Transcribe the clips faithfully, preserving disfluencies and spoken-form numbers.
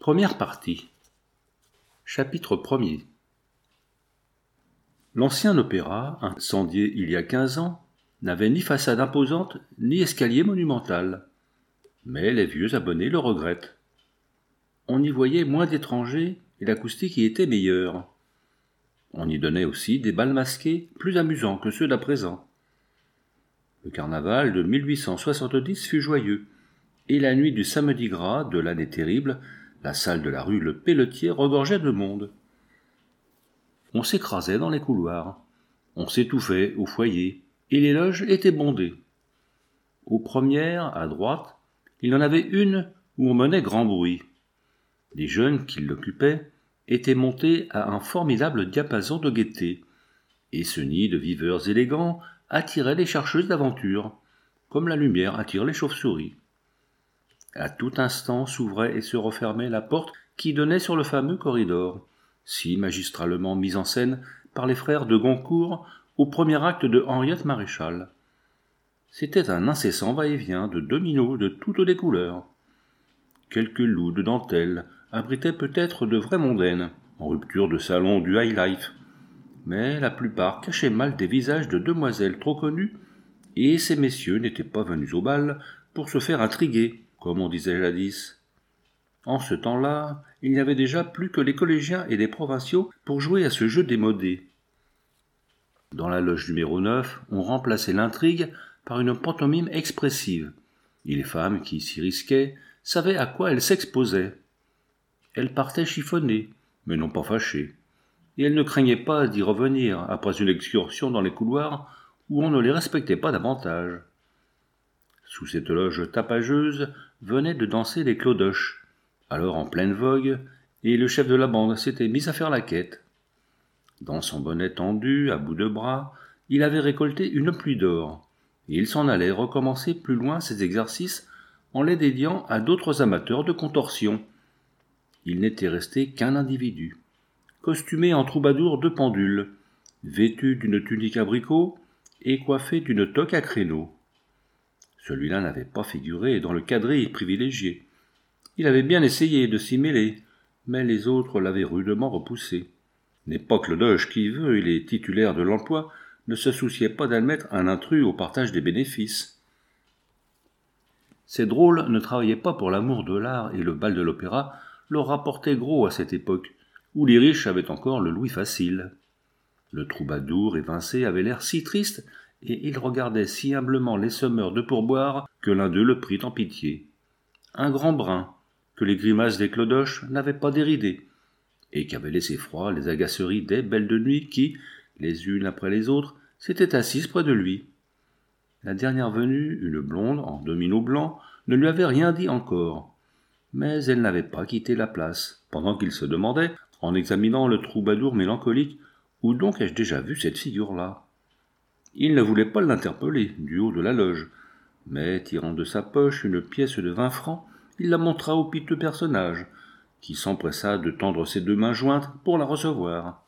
Première partie. Chapitre premier. L'ancien opéra, incendié il y a quinze ans, n'avait ni façade imposante, ni escalier monumental. Mais les vieux abonnés le regrettent. On y voyait moins d'étrangers et l'acoustique y était meilleure. On y donnait aussi des bals masqués plus amusants que ceux d'à présent. Le carnaval de mille huit cent soixante-dix fut joyeux, et la nuit du samedi gras de l'année terrible, la salle de la rue Le Pelletier regorgeait de monde. On s'écrasait dans les couloirs, on s'étouffait au foyer, et les loges étaient bondées. Aux premières, à droite, il y en avait une où on menait grand bruit. Les jeunes qui l'occupaient étaient montés à un formidable diapason de gaieté, et ce nid de viveurs élégants attirait les chercheuses d'aventure, comme la lumière attire les chauves-souris. À tout instant s'ouvrait et se refermait la porte qui donnait sur le fameux corridor, si magistralement mis en scène par les frères de Goncourt au premier acte de Henriette Maréchal. C'était un incessant va-et-vient de dominos de toutes les couleurs. Quelques loups de dentelle abritaient peut-être de vraies mondaines, en rupture de salon du high life, mais la plupart cachaient mal des visages de demoiselles trop connues, et ces messieurs n'étaient pas venus au bal pour se faire intriguer, comme on disait jadis. En ce temps-là, il n'y avait déjà plus que les collégiens et les provinciaux pour jouer à ce jeu démodé. Dans la loge numéro neuf, on remplaçait l'intrigue par une pantomime expressive, et les femmes qui s'y risquaient savaient à quoi elles s'exposaient. Elles partaient chiffonnées, mais non pas fâchées, et elles ne craignaient pas d'y revenir après une excursion dans les couloirs où on ne les respectait pas davantage. Sous cette loge tapageuse venaient de danser les clodoches, alors en pleine vogue, et le chef de la bande s'était mis à faire la quête. Dans son bonnet tendu, à bout de bras, il avait récolté une pluie d'or, et il s'en allait recommencer plus loin ses exercices en les dédiant à d'autres amateurs de contorsion. Il n'était resté qu'un individu, costumé en troubadour de pendule, vêtu d'une tunique abricot et coiffé d'une toque à créneaux. Celui-là n'avait pas figuré dans le quadrille privilégié. Il avait bien essayé de s'y mêler, mais les autres l'avaient rudement repoussé. N'est pas Clodoche qui veut, et les titulaires de l'emploi ne se souciaient pas d'admettre un intrus au partage des bénéfices. Ces drôles ne travaillaient pas pour l'amour de l'art, et le bal de l'opéra leur rapportait gros à cette époque, où les riches avaient encore le louis facile. Le troubadour évincé avait l'air si triste, et il regardait si humblement les sommeurs de pourboire que l'un d'eux le prit en pitié. Un grand brun, que les grimaces des clodoches n'avaient pas déridé, et qui avait laissé froid les agaceries des belles de nuit qui, les unes après les autres, s'étaient assises près de lui. La dernière venue, une blonde en domino blanc, ne lui avait rien dit encore, mais elle n'avait pas quitté la place, pendant qu'il se demandait, en examinant le troubadour mélancolique, où donc ai-je déjà vu cette figure-là? Il ne voulait pas l'interpeller, du haut de la loge, mais, tirant de sa poche une pièce de vingt francs, il la montra au piteux personnage, qui s'empressa de tendre ses deux mains jointes pour la recevoir.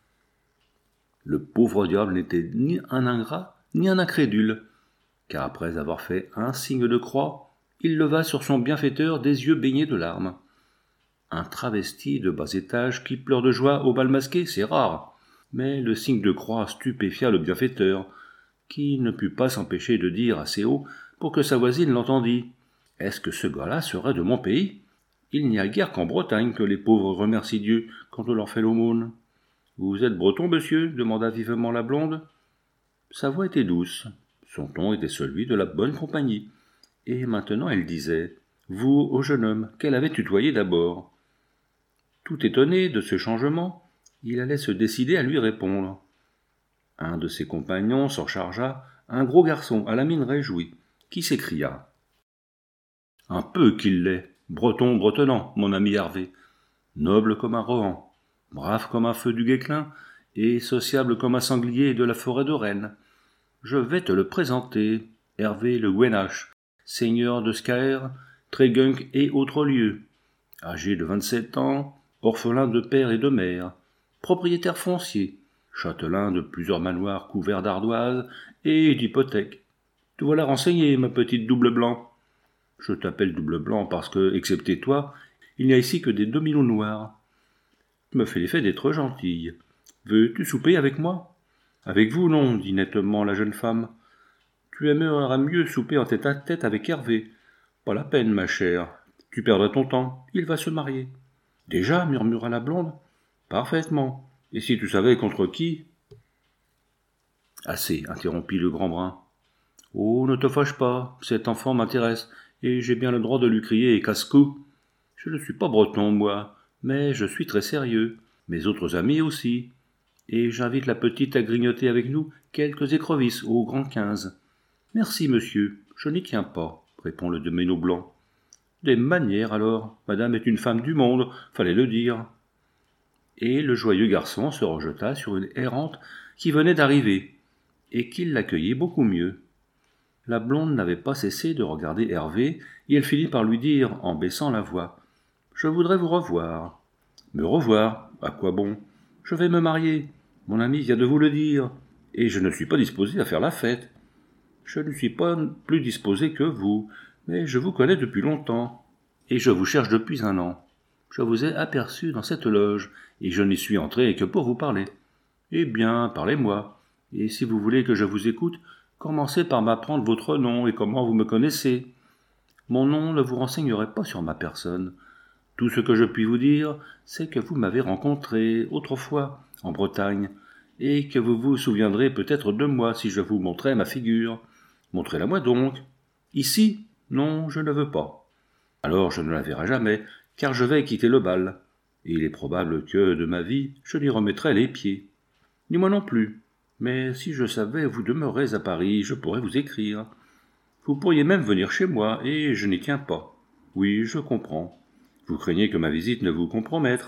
Le pauvre diable n'était ni un ingrat, ni un incrédule, car après avoir fait un signe de croix, il leva sur son bienfaiteur des yeux baignés de larmes. Un travesti de bas étage qui pleure de joie au bal masqué, c'est rare, mais le signe de croix stupéfia le bienfaiteur, qui ne put pas s'empêcher de dire assez haut pour que sa voisine l'entendît. « Est-ce que ce gars-là serait de mon pays ? Il n'y a guère qu'en Bretagne que les pauvres remercient Dieu quand on leur fait l'aumône. »« Vous êtes breton, monsieur ?» demanda vivement la blonde. Sa voix était douce, son ton était celui de la bonne compagnie, et maintenant elle disait « Vous, au jeune homme, qu'elle avait tutoyé d'abord. » Tout étonné de ce changement, il allait se décider à lui répondre. Un de ses compagnons s'en chargea, un gros garçon à la mine réjouie, qui s'écria « Un peu qu'il l'est, breton bretonnant, mon ami Hervé, noble comme un Rohan, brave comme un feu du Guesclin, et sociable comme un sanglier de la forêt de Rennes. Je vais te le présenter, Hervé le Gwenache, seigneur de Scaër, Trégunc et autres lieux, âgé de vingt-sept ans, orphelin de père et de mère, propriétaire foncier, châtelain de plusieurs manoirs couverts d'ardoises et d'hypothèques. Te voilà renseigné, ma petite double blanc. Je t'appelle double blanc parce que, excepté toi, Il n'y a ici que des dominos noirs. Tu me fais l'effet d'être gentille. Veux-tu souper avec moi ? Avec vous, non, dit nettement la jeune femme. Tu aimerais mieux souper en tête-à-tête avec Hervé. Pas la peine, ma chère. Tu perdrais ton temps. Il va se marier. Déjà, murmura la blonde. Parfaitement. Et si tu savais contre qui ? Assez, interrompit le grand brun. Oh, ne te fâche pas, cet enfant m'intéresse, et j'ai bien le droit de lui crier casse-cou. Je ne suis pas breton, moi, mais je suis très sérieux, mes autres amis aussi, et j'invite la petite à grignoter avec nous quelques écrevisses au grand quinze. Merci, monsieur, je n'y tiens pas, répond le domino blanc. Des manières, alors, madame est une femme du monde, fallait le dire. Et le joyeux garçon se rejeta sur une errante qui venait d'arriver, et qui l'accueillait beaucoup mieux. La blonde n'avait pas cessé de regarder Hervé, et elle finit par lui dire, en baissant la voix, « Je voudrais vous revoir. »« Me revoir ? À quoi bon ? Je vais me marier. Mon ami vient de vous le dire, et je ne suis pas disposé à faire la fête. Je ne suis pas plus disposé que vous, mais je vous connais depuis longtemps, et je vous cherche depuis un an. Je vous ai aperçu dans cette loge, et je n'y suis entré que pour vous parler. Eh bien, parlez-moi, et si vous voulez que je vous écoute, commencez par m'apprendre votre nom et comment vous me connaissez. Mon nom ne vous renseignerait pas sur ma personne. Tout ce que je puis vous dire, c'est que vous m'avez rencontré autrefois en Bretagne, et que vous vous souviendrez peut-être de moi si je vous montrais ma figure. Montrez-la-moi donc. Ici ? Non, je ne veux pas. Alors je ne la verrai jamais, car je vais quitter le bal, et il est probable que, de ma vie, je n'y remettrai les pieds. Ni moi non plus. Mais si je savais où vous demeurez à Paris, je pourrais vous écrire. Vous pourriez même venir chez moi, et je n'y tiens pas. Oui, je comprends. Vous craignez que ma visite ne vous compromette.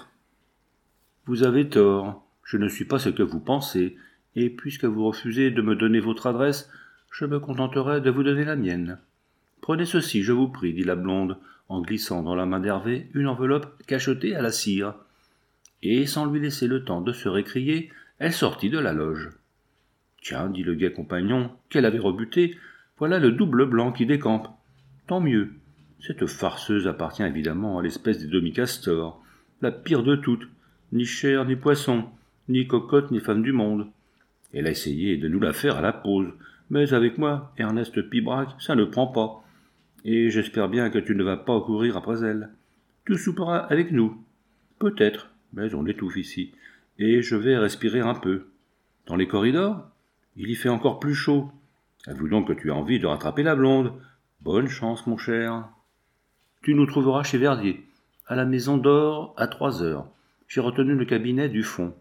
Vous avez tort. Je ne suis pas ce que vous pensez, et puisque vous refusez de me donner votre adresse, je me contenterai de vous donner la mienne. Prenez ceci, je vous prie, dit la blonde, en glissant dans la main d'Hervé une enveloppe cachetée à la cire. Et, sans lui laisser le temps de se récrier, elle sortit de la loge. Tiens, dit le gai compagnon, qu'elle avait rebuté, voilà le double blanc qui décampe. Tant mieux. Cette farceuse appartient évidemment à l'espèce des demi-castors, la pire de toutes, ni chair ni poisson, ni cocotte ni femme du monde. Elle a essayé de nous la faire à la pause, mais avec moi, Ernest Pibrac, ça ne prend pas. Et j'espère bien que tu ne vas pas courir après elle. Tu souperas avec nous. Peut-être, mais on étouffe ici, et je vais respirer un peu. Dans les corridors ? Il y fait encore plus chaud. Avoue donc que tu as envie de rattraper la blonde. Bonne chance, mon cher. Tu nous trouveras chez Verdier, à la Maison d'Or, à trois heures. J'ai retenu le cabinet du fond.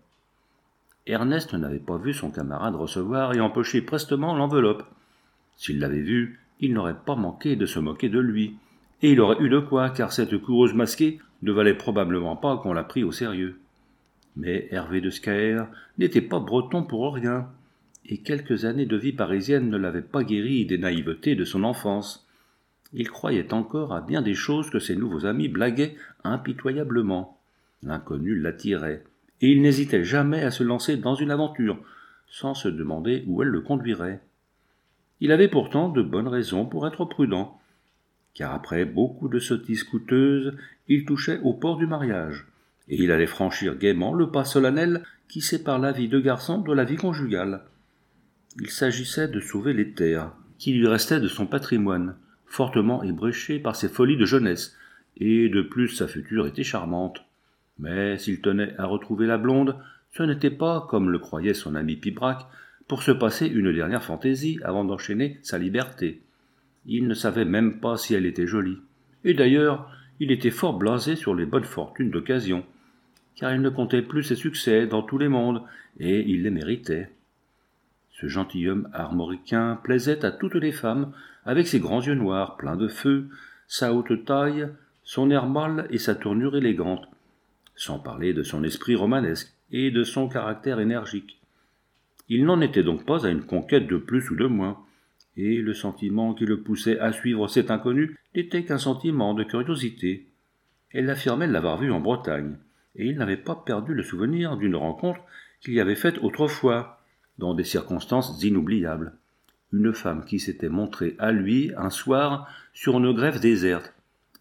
Ernest n'avait pas vu son camarade recevoir et empocher prestement l'enveloppe. S'il l'avait vu, il n'aurait pas manqué de se moquer de lui. Et il aurait eu de quoi, car cette coureuse masquée ne valait probablement pas qu'on la prît au sérieux. Mais Hervé de Scaër n'était pas breton pour rien, et quelques années de vie parisienne ne l'avaient pas guéri des naïvetés de son enfance. Il croyait encore à bien des choses que ses nouveaux amis blaguaient impitoyablement. L'inconnu l'attirait, et il n'hésitait jamais à se lancer dans une aventure, sans se demander où elle le conduirait. Il avait pourtant de bonnes raisons pour être prudent, car après beaucoup de sottises coûteuses, il touchait au port du mariage, et il allait franchir gaiement le pas solennel qui sépare la vie de garçon de la vie conjugale. Il s'agissait de sauver les terres qui lui restaient de son patrimoine, fortement ébréché par ses folies de jeunesse, et de plus sa future était charmante. Mais s'il tenait à retrouver la blonde, ce n'était pas, comme le croyait son ami Pibrac, pour se passer une dernière fantaisie avant d'enchaîner sa liberté. Il ne savait même pas si elle était jolie. Et d'ailleurs, il était fort blasé sur les bonnes fortunes d'occasion, car il ne comptait plus ses succès dans tous les mondes, et il les méritait. Ce gentilhomme armoricain plaisait à toutes les femmes, avec ses grands yeux noirs pleins de feu, sa haute taille, son air mâle et sa tournure élégante, sans parler de son esprit romanesque et de son caractère énergique. Il n'en était donc pas à une conquête de plus ou de moins, et le sentiment qui le poussait à suivre cet inconnu n'était qu'un sentiment de curiosité. Elle affirmait l'avoir vu en Bretagne, et il n'avait pas perdu le souvenir d'une rencontre qu'il y avait faite autrefois, dans des circonstances inoubliables. Une femme qui s'était montrée à lui un soir sur une grève déserte,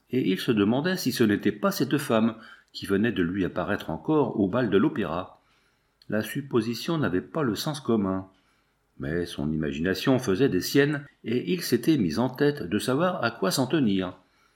et il se demandait si ce n'était pas cette femme qui venait de lui apparaître encore au bal de l'opéra. La supposition n'avait pas le sens commun, mais son imagination faisait des siennes, et il s'était mis en tête de savoir à quoi s'en tenir.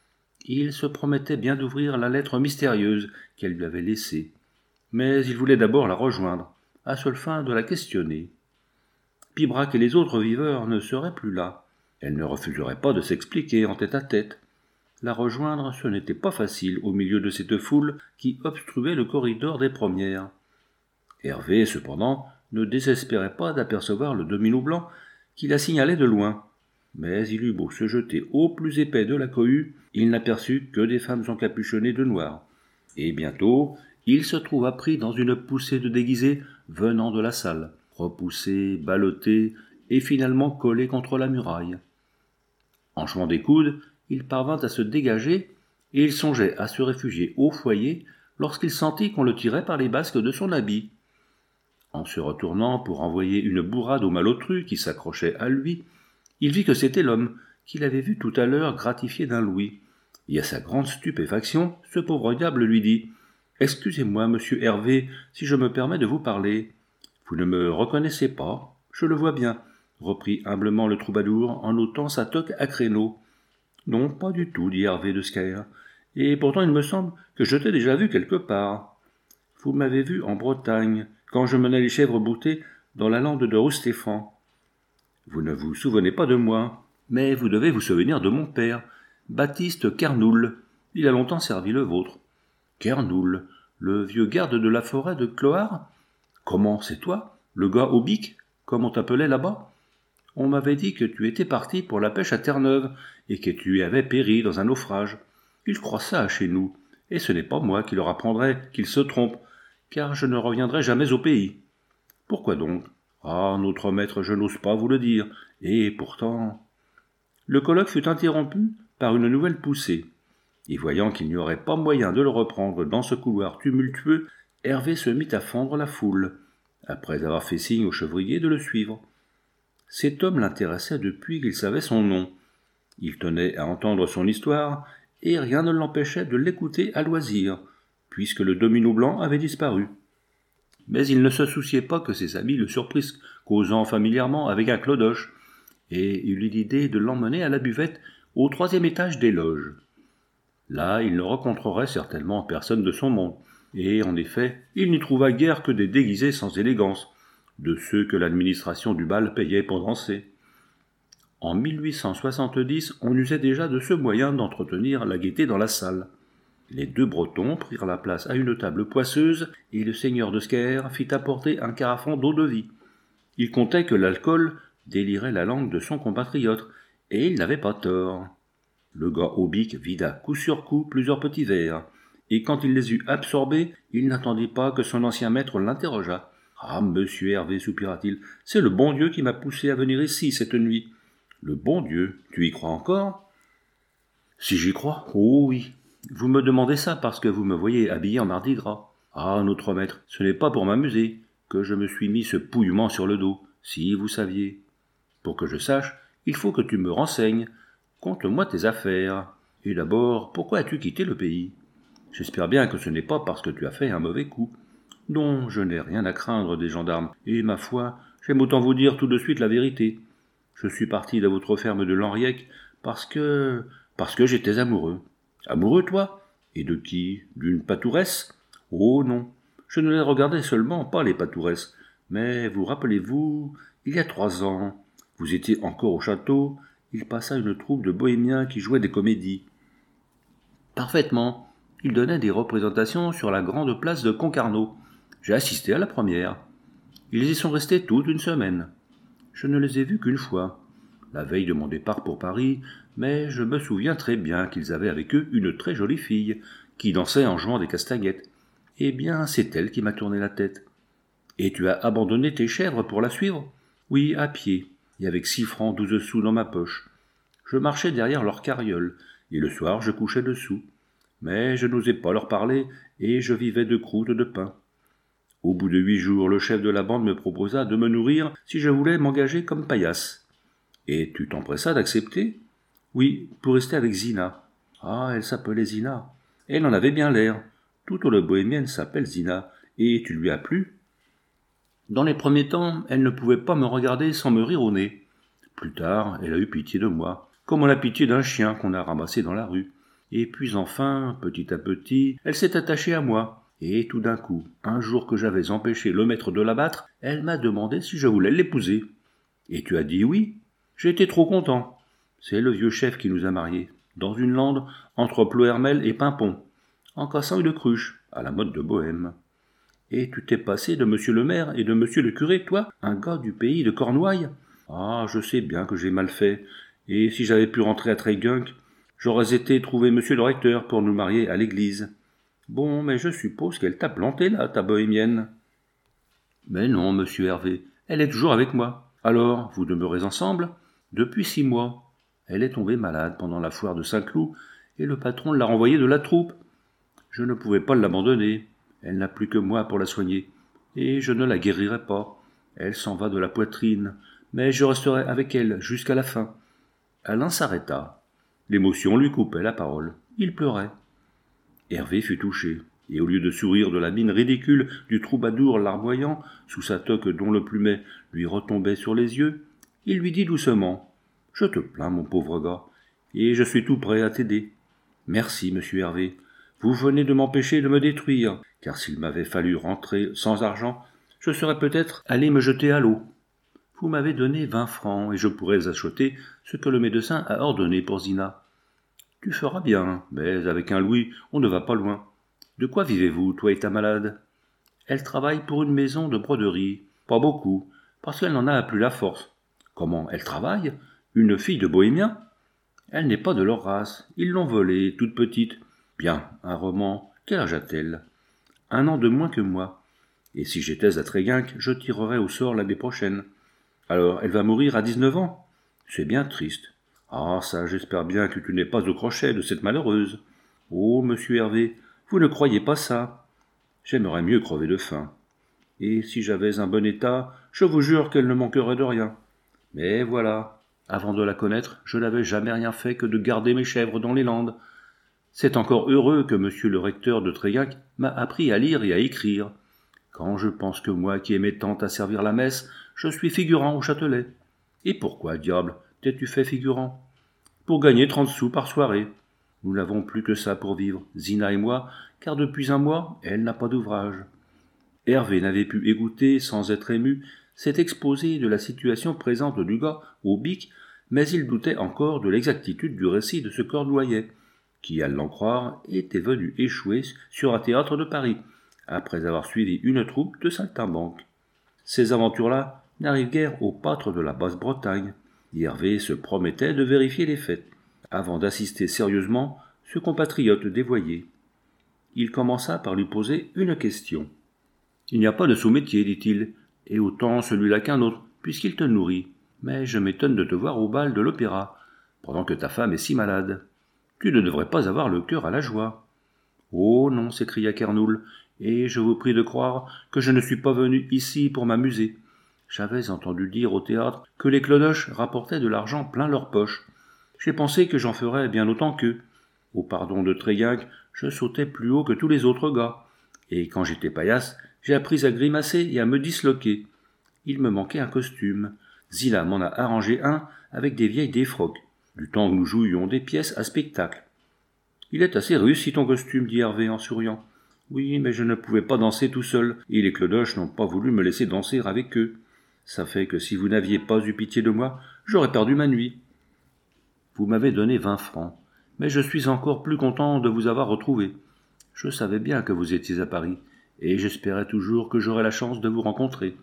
Il se promettait bien d'ouvrir la lettre mystérieuse qu'elle lui avait laissée, mais il voulait d'abord la rejoindre, à seule fin de la questionner. Pibrac et les autres viveurs ne seraient plus là. Elle ne refuserait pas de s'expliquer en tête-à-tête. La rejoindre, ce n'était pas facile au milieu de cette foule qui obstruait le corridor des premières. Hervé, cependant, ne désespérait pas d'apercevoir le domino blanc qui la signalait de loin. Mais il eut beau se jeter au plus épais de la cohue, il n'aperçut que des femmes encapuchonnées de noir. Et bientôt, il se trouva pris dans une poussée de déguisés venant de la salle, repoussés, ballottés et finalement collés contre la muraille. En jouant des coudes, il parvint à se dégager et il songeait à se réfugier au foyer lorsqu'il sentit qu'on le tirait par les basques de son habit. En se retournant pour envoyer une bourrade au malotru qui s'accrochait à lui, il vit que c'était l'homme qu'il avait vu tout à l'heure gratifié d'un louis. Et à sa grande stupéfaction, ce pauvre diable lui dit « Excusez-moi, monsieur Hervé, si je me permets de vous parler. Vous ne me reconnaissez pas, je le vois bien, » reprit humblement le troubadour en ôtant sa toque à créneaux. « Non, pas du tout, dit Hervé de Scaër, et pourtant il me semble que je t'ai déjà vu quelque part. Vous m'avez vu en Bretagne, quand je menais les chèvres boutées dans la lande de Roustéphane. Vous ne vous souvenez pas de moi, mais vous devez vous souvenir de mon père, Baptiste Kernoul. Il a longtemps servi le vôtre. Kernoul, le vieux garde de la forêt de Clohars? Comment, c'est toi, le gars au bic, comme on t'appelait là-bas? On m'avait dit que tu étais parti pour la pêche à Terre-Neuve et que tu y avais péri dans un naufrage. Ils croient ça chez nous, et ce n'est pas moi qui leur apprendrai qu'ils se trompent, car je ne reviendrai jamais au pays. Pourquoi donc? Ah, notre maître, je n'ose pas vous le dire, et pourtant... Le colloque fut interrompu par une nouvelle poussée, et voyant qu'il n'y aurait pas moyen de le reprendre dans ce couloir tumultueux, Hervé se mit à fendre la foule, après avoir fait signe au chevrier de le suivre. Cet homme l'intéressait depuis qu'il savait son nom. Il tenait à entendre son histoire, et rien ne l'empêchait de l'écouter à loisir, puisque le domino blanc avait disparu. Mais il ne se souciait pas que ses amis le surprissent causant familièrement avec un clodoche, et il eut l'idée de l'emmener à la buvette au troisième étage des loges. Là, il ne rencontrerait certainement personne de son monde, et en effet, il n'y trouva guère que des déguisés sans élégance, de ceux que l'administration du bal payait pour danser. En mille huit cent soixante-dix, on usait déjà de ce moyen d'entretenir la gaieté dans la salle. Les deux Bretons prirent la place à une table poisseuse, et le seigneur de Scaër fit apporter un carafon d'eau-de-vie. Il comptait que l'alcool délirait la langue de son compatriote, et il n'avait pas tort. Le gars au bic vida coup sur coup plusieurs petits verres, et quand il les eut absorbés, il n'attendit pas que son ancien maître l'interrogeât. « Ah, monsieur Hervé, soupira-t-il, c'est le bon Dieu qui m'a poussé à venir ici cette nuit. »« Le bon Dieu, tu y crois encore ?»« Si j'y crois, oh oui. Vous me demandez ça parce que vous me voyez habillé en mardi gras. Ah, notre maître, ce n'est pas pour m'amuser que je me suis mis ce pouillement sur le dos, si vous saviez. Pour que je sache, il faut que tu me renseignes. Conte-moi tes affaires. Et d'abord, pourquoi as-tu quitté le pays? J'espère bien que ce n'est pas parce que tu as fait un mauvais coup. Non, je n'ai rien à craindre des gendarmes, et ma foi, j'aime autant vous dire tout de suite la vérité. Je suis parti de votre ferme de Lanriec parce que... parce que j'étais amoureux. Amoureux, toi? Et de qui? D'une patouresse? Oh non, je ne les regardais seulement pas les patouresses, mais vous rappelez-vous, il y a trois ans, vous étiez encore au château, il passa une troupe de bohémiens qui jouaient des comédies. Parfaitement, ils donnaient des représentations sur la grande place de Concarneau. J'ai assisté à la première. Ils y sont restés toute une semaine. Je ne les ai vus qu'une fois, la veille de mon départ pour Paris, mais je me souviens très bien qu'ils avaient avec eux une très jolie fille, qui dansait en jouant des castagnettes. Eh bien, c'est elle qui m'a tourné la tête. Et tu as abandonné tes chèvres pour la suivre? Oui, à pied, et avec six francs douze sous dans ma poche. Je marchais derrière leur carriole, et le soir je couchais dessous. Mais je n'osais pas leur parler, et je vivais de croûtes de pain. Au bout de huit jours, le chef de la bande me proposa de me nourrir si je voulais m'engager comme paillasse. Et tu t'empressas d'accepter? Oui, pour rester avec Zina. Ah, elle s'appelait Zina. Elle en avait bien l'air. Toute la bohémienne s'appelle Zina. Et tu lui as plu ? Dans les premiers temps, elle ne pouvait pas me regarder sans me rire au nez. Plus tard, elle a eu pitié de moi, comme on a pitié d'un chien qu'on a ramassé dans la rue. Et puis enfin, petit à petit, elle s'est attachée à moi. Et tout d'un coup, un jour que j'avais empêché le maître de la battre, elle m'a demandé si je voulais l'épouser. Et tu as dit oui. J'ai été trop content. C'est le vieux chef qui nous a mariés, dans une lande entre Plohermel et Pimpon, en cassant une cruche, à la mode de Bohême. Et tu t'es passé de monsieur le maire et de monsieur le curé, toi, un gars du pays de Cornouailles ? Ah, je sais bien que j'ai mal fait, et si j'avais pu rentrer à Treigunk, j'aurais été trouver monsieur le recteur pour nous marier à l'église. Bon, mais je suppose qu'elle t'a planté là, ta bohémienne. Mais non, monsieur Hervé, elle est toujours avec moi. Alors, vous demeurez ensemble ? Depuis six mois. Elle est tombée malade pendant la foire de Saint-Cloud, et le patron l'a renvoyée de la troupe. Je ne pouvais pas l'abandonner. Elle n'a plus que moi pour la soigner, et je ne la guérirai pas. Elle s'en va de la poitrine, mais je resterai avec elle jusqu'à la fin. Alain s'arrêta. L'émotion lui coupait la parole. Il pleurait. Hervé fut touché, et au lieu de sourire de la mine ridicule du troubadour larmoyant, sous sa toque dont le plumet lui retombait sur les yeux, il lui dit doucement « Je te plains, mon pauvre gars, et je suis tout prêt à t'aider. Merci, monsieur Hervé. Vous venez de m'empêcher de me détruire, car s'il m'avait fallu rentrer sans argent, je serais peut-être allé me jeter à l'eau. Vous m'avez donné vingt francs, et je pourrais acheter ce que le médecin a ordonné pour Zina. Tu feras bien, mais avec un louis, on ne va pas loin. De quoi vivez-vous, toi et ta malade ? Elle travaille pour une maison de broderie. Pas beaucoup, parce qu'elle n'en a plus la force. Comment elle travaille ? Une fille de bohémien ? Elle n'est pas de leur race. Ils l'ont volée, toute petite. Bien, un roman. Quel âge a-t-elle ? Un an de moins que moi. Et si j'étais à Treigunk, je tirerais au sort l'année prochaine. Alors, elle va mourir à dix-neuf ans ? C'est bien triste. Ah, ça, j'espère bien que tu n'es pas au crochet de cette malheureuse. Oh, monsieur Hervé, vous ne croyez pas ça ? J'aimerais mieux crever de faim. Et si j'avais un bon état, je vous jure qu'elle ne manquerait de rien. Mais voilà, avant de la connaître, je n'avais jamais rien fait que de garder mes chèvres dans les landes. C'est encore heureux que monsieur le recteur de Treigunk m'a appris à lire et à écrire. Quand je pense que moi qui aimais tant à servir la messe, je suis figurant au Châtelet. Et pourquoi, diable, t'es-tu fait figurant ? Pour gagner trente sous par soirée. Nous n'avons plus que ça pour vivre, Zina et moi, car depuis un mois, elle n'a pas d'ouvrage. Hervé n'avait pu écouter, sans être ému, cet exposé de la situation présente du gars au bic, mais il doutait encore de l'exactitude du récit de ce Cornouaillais, qui, à l'en croire, était venu échouer sur un théâtre de Paris, après avoir suivi une troupe de saltimbanques. Ces aventures-là n'arrivent guère aux pâtres de la Basse-Bretagne. Hervé se promettait de vérifier les faits, avant d'assister sérieusement ce compatriote dévoyé. Il commença par lui poser une question. « Il n'y a pas de sous-métier, dit-il, et autant celui-là qu'un autre, puisqu'il te nourrit. Mais je m'étonne de te voir au bal de l'opéra, pendant que ta femme est si malade. Tu ne devrais pas avoir le cœur à la joie. »« Oh non, s'écria Kernoul, et je vous prie de croire que je ne suis pas venu ici pour m'amuser. J'avais entendu dire au théâtre que les clodoches rapportaient de l'argent plein leurs poches. J'ai pensé que j'en ferais bien autant qu'eux. Au pardon de Treigunk, je sautais plus haut que tous les autres gars, et quand j'étais paillasse, j'ai appris à grimacer et à me disloquer. Il me manquait un costume. Zila m'en a arrangé un avec des vieilles défroques, du temps que nous jouions des pièces à spectacle. « Il est assez réussi ton costume, dit Hervé en souriant. Oui, mais je ne pouvais pas danser tout seul, et les clodoches n'ont pas voulu me laisser danser avec eux. Ça fait que si vous n'aviez pas eu pitié de moi, j'aurais perdu ma nuit. Vous m'avez donné vingt francs, mais je suis encore plus content de vous avoir retrouvé. Je savais bien que vous étiez à Paris, et j'espérais toujours que j'aurais la chance de vous rencontrer.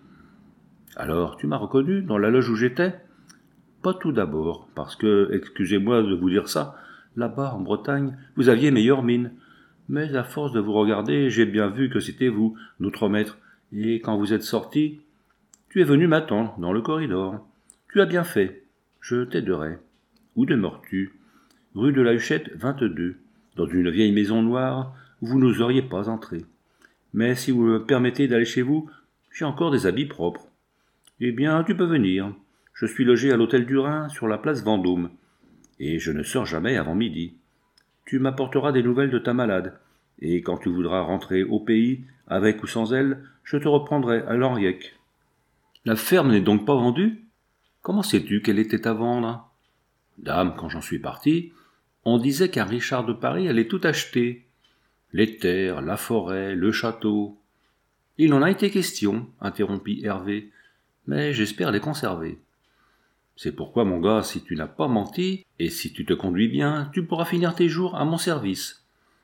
Alors, tu m'as reconnu dans la loge où j'étais ? Pas tout d'abord, parce que, excusez-moi de vous dire ça, là-bas, en Bretagne, vous aviez meilleure mine. Mais à force de vous regarder, j'ai bien vu que c'était vous, notre maître, et quand vous êtes sorti, tu es venu m'attendre dans le corridor. Tu as bien fait. Je t'aiderai. Où demeures-tu ? Rue de la Huchette, vingt-deux, dans une vieille maison noire où vous n'oseriez pas entrer. Mais si vous me permettez d'aller chez vous, j'ai encore des habits propres. Eh bien, tu peux venir. Je suis logé à l'hôtel du Rhin, sur la place Vendôme, et je ne sors jamais avant midi. tu m'apporteras des nouvelles de ta malade, et quand tu voudras rentrer au pays, avec ou sans elle, je te reprendrai à l'Henriec. La ferme n'est donc pas vendue? Comment sais-tu qu'elle était à vendre? Dame, quand j'en suis parti, on disait qu'un Richard de Paris allait tout acheter. Les terres, la forêt, le château. Il en a été question, interrompit Hervé, mais j'espère les conserver. C'est pourquoi, mon gars, si tu n'as pas menti, et si tu te conduis bien, tu pourras finir tes jours à mon service.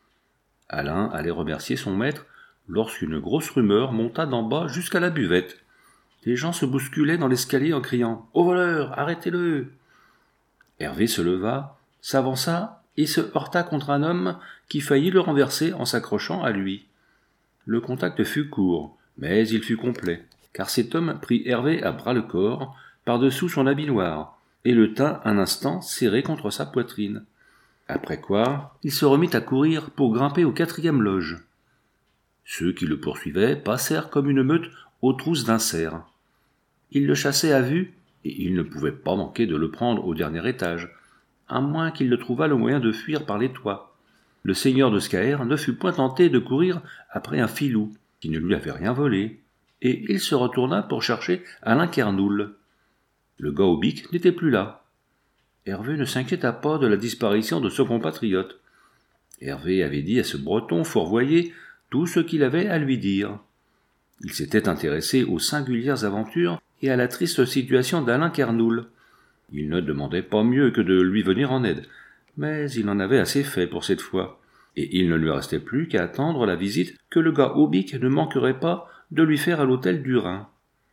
Alain allait remercier son maître lorsqu'une grosse rumeur monta d'en bas jusqu'à la buvette. Les gens se bousculaient dans l'escalier en criant « Au voleur, arrêtez-le !» Hervé se leva, s'avança et se heurta contre un homme qui faillit le renverser en s'accrochant à lui. Le contact fut court, mais il fut complet, car cet homme prit Hervé à bras-le-corps, par-dessous son habit noir, et le tint un instant serré contre sa poitrine. Après quoi, il se remit à courir pour grimper au quatrième loge. Ceux qui le poursuivaient passèrent comme une meute aux trousses d'un cerf. Ils le chassaient à vue, et il ne pouvait pas manquer de le prendre au dernier étage, à moins qu'il ne trouvât le moyen de fuir par les toits. Le seigneur de Scaër ne fut point tenté de courir après un filou, qui ne lui avait rien volé, et il se retourna pour chercher Alain Kernoul. Le gars au bic n'était plus là. Hervé ne s'inquiéta pas de la disparition de son compatriote. Hervé avait dit à ce breton fourvoyé tout ce qu'il avait à lui dire. Il s'était intéressé aux singulières aventures et à la triste situation d'Alain Kernoul. Il ne demandait pas mieux que de lui venir en aide, mais il en avait assez fait pour cette fois, et il ne lui restait plus qu'à attendre la visite que le gars au bic ne manquerait pas de lui faire à l'hôtel du Rhin.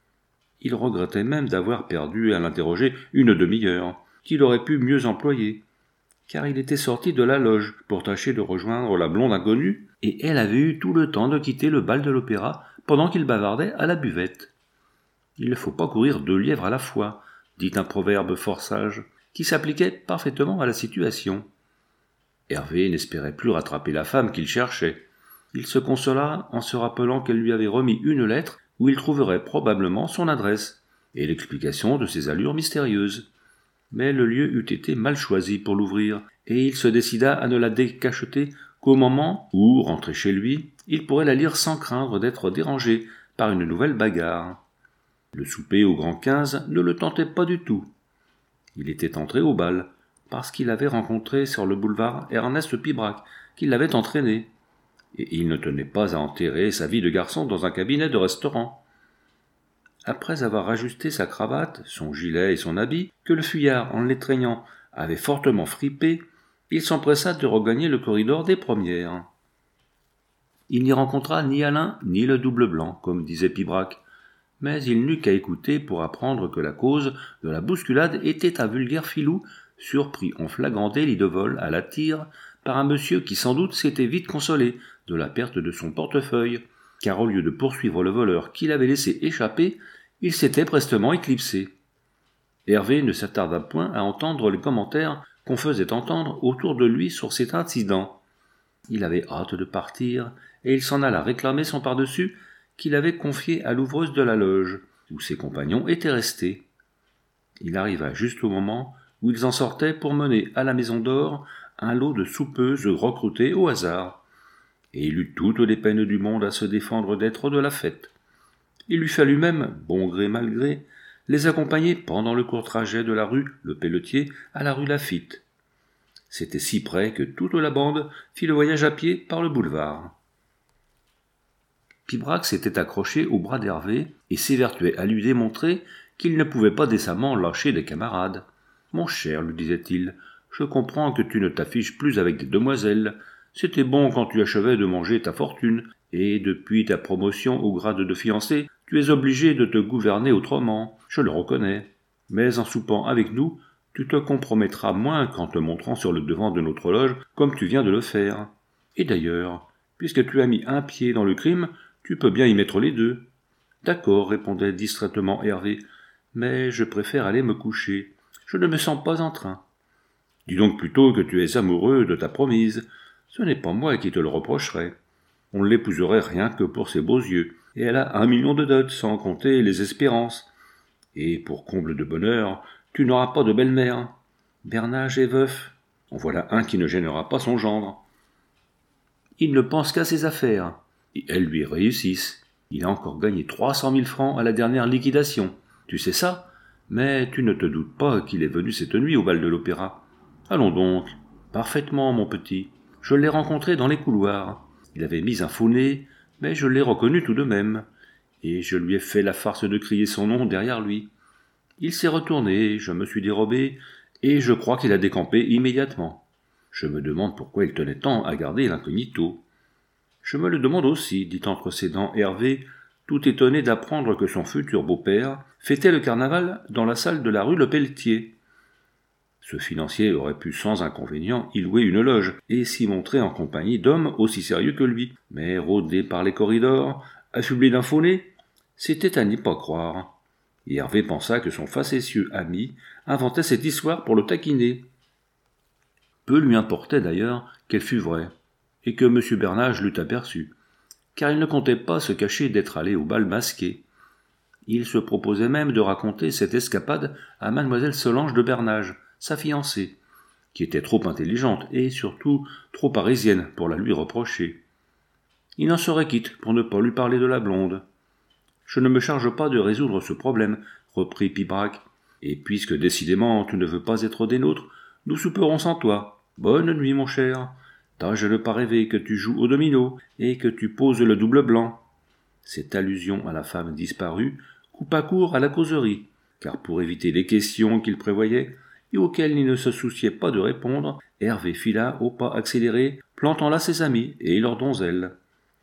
Il regrettait même d'avoir perdu à l'interroger une demi-heure, qu'il aurait pu mieux employer, car il était sorti de la loge pour tâcher de rejoindre la blonde inconnue, et elle avait eu tout le temps de quitter le bal de l'opéra pendant qu'il bavardait à la buvette. Il ne faut pas courir deux lièvres à la fois, dit un proverbe fort sage, qui s'appliquait parfaitement à la situation. Hervé n'espérait plus rattraper la femme qu'il cherchait. Il se consola en se rappelant qu'elle lui avait remis une lettre où il trouverait probablement son adresse et l'explication de ses allures mystérieuses. Mais le lieu eût été mal choisi pour l'ouvrir, et il se décida à ne la décacheter qu'au moment où, rentré chez lui, il pourrait la lire sans craindre d'être dérangé par une nouvelle bagarre. Le souper au grand quinze ne le tentait pas du tout. Il était entré au bal, parce qu'il avait rencontré sur le boulevard Ernest Pibrac, qui l'avait entraîné, et il ne tenait pas à enterrer sa vie de garçon dans un cabinet de restaurant. Après avoir ajusté sa cravate, son gilet et son habit, que le fuyard, en l'étreignant, avait fortement fripé, il s'empressa de regagner le corridor des premières. Il n'y rencontra ni Alain ni le double blanc, comme disait Pibrac, mais il n'eut qu'à écouter pour apprendre que la cause de la bousculade était un vulgaire filou surpris en flagrant délit de vol à la tire par un monsieur qui sans doute s'était vite consolé de la perte de son portefeuille, car au lieu de poursuivre le voleur qu'il avait laissé échapper, il s'était prestement éclipsé. Hervé ne s'attarda point à entendre les commentaires qu'on faisait entendre autour de lui sur cet incident. Il avait hâte de partir, et il s'en alla réclamer son pardessus qu'il avait confié à l'ouvreuse de la loge, où ses compagnons étaient restés. Il arriva juste au moment où ils en sortaient pour mener à la maison d'or un lot de soupeuses recrutées au hasard, et il eut toutes les peines du monde à se défendre d'être de la fête. Il lui fallut même, bon gré mal gré, les accompagner pendant le court trajet de la rue Le Pelletier à la rue Laffitte. C'était si près que toute la bande fit le voyage à pied par le boulevard. Pibrac s'était accroché au bras d'Hervé et s'évertuait à lui démontrer qu'il ne pouvait pas décemment lâcher des camarades. « Mon cher, lui disait-il, je comprends que tu ne t'affiches plus avec des demoiselles. C'était bon quand tu achevais de manger ta fortune, et depuis ta promotion au grade de fiancé, tu es obligé de te gouverner autrement, je le reconnais. Mais en soupant avec nous, tu te compromettras moins qu'en te montrant sur le devant de notre loge comme tu viens de le faire. Et d'ailleurs, puisque tu as mis un pied dans le crime, tu peux bien y mettre les deux. »« D'accord, répondait distraitement Hervé, mais je préfère aller me coucher. Je ne me sens pas en train. »« Dis donc plutôt que tu es amoureux de ta promise. Ce n'est pas moi qui te le reprocherai. On ne l'épouserait rien que pour ses beaux yeux, et elle a un million de dots, sans compter les espérances. Et pour comble de bonheur, tu n'auras pas de belle-mère. Bernage est veuf. En voilà un qui ne gênera pas son gendre. Il ne pense qu'à ses affaires, et elles lui réussissent. Il a encore gagné trois cent mille francs à la dernière liquidation. Tu sais ça? Mais tu ne te doutes pas qu'il est venu cette nuit au bal de l'Opéra. Allons donc. Parfaitement, mon petit. Je l'ai rencontré dans les couloirs. Il avait mis un faux nez, mais je l'ai reconnu tout de même. Et je lui ai fait la farce de crier son nom derrière lui. Il s'est retourné, je me suis dérobé, et je crois qu'il a décampé immédiatement. Je me demande pourquoi il tenait tant à garder l'incognito. Je me le demande aussi, dit entre ses dents Hervé, tout étonné d'apprendre que son futur beau-père fêtait le carnaval dans la salle de la rue Le Pelletier. Ce financier aurait pu sans inconvénient y louer une loge et s'y montrer en compagnie d'hommes aussi sérieux que lui, mais rôder par les corridors, affublé d'un faux nez, c'était à n'y pas croire. Et Hervé pensa que son facétieux ami inventait cette histoire pour le taquiner. Peu lui importait d'ailleurs qu'elle fût vraie, et que M. Bernage l'eût aperçue, car il ne comptait pas se cacher d'être allé au bal masqué. Il se proposait même de raconter cette escapade à mademoiselle Solange de Bernage, sa fiancée, qui était trop intelligente et surtout trop parisienne pour la lui reprocher. Il en serait quitte pour ne pas lui parler de la blonde. « Je ne me charge pas de résoudre ce problème, reprit Pibrac, et puisque décidément tu ne veux pas être des nôtres, nous souperons sans toi. Bonne nuit, mon cher. Tâche de ne pas rêver que tu joues au domino et que tu poses le double blanc. » Cette allusion à la femme disparue coupa court à la causerie, car pour éviter les questions qu'il prévoyait et auxquelles il ne se souciait pas de répondre, Hervé fila au pas accéléré, plantant là ses amis et leurs donzelles.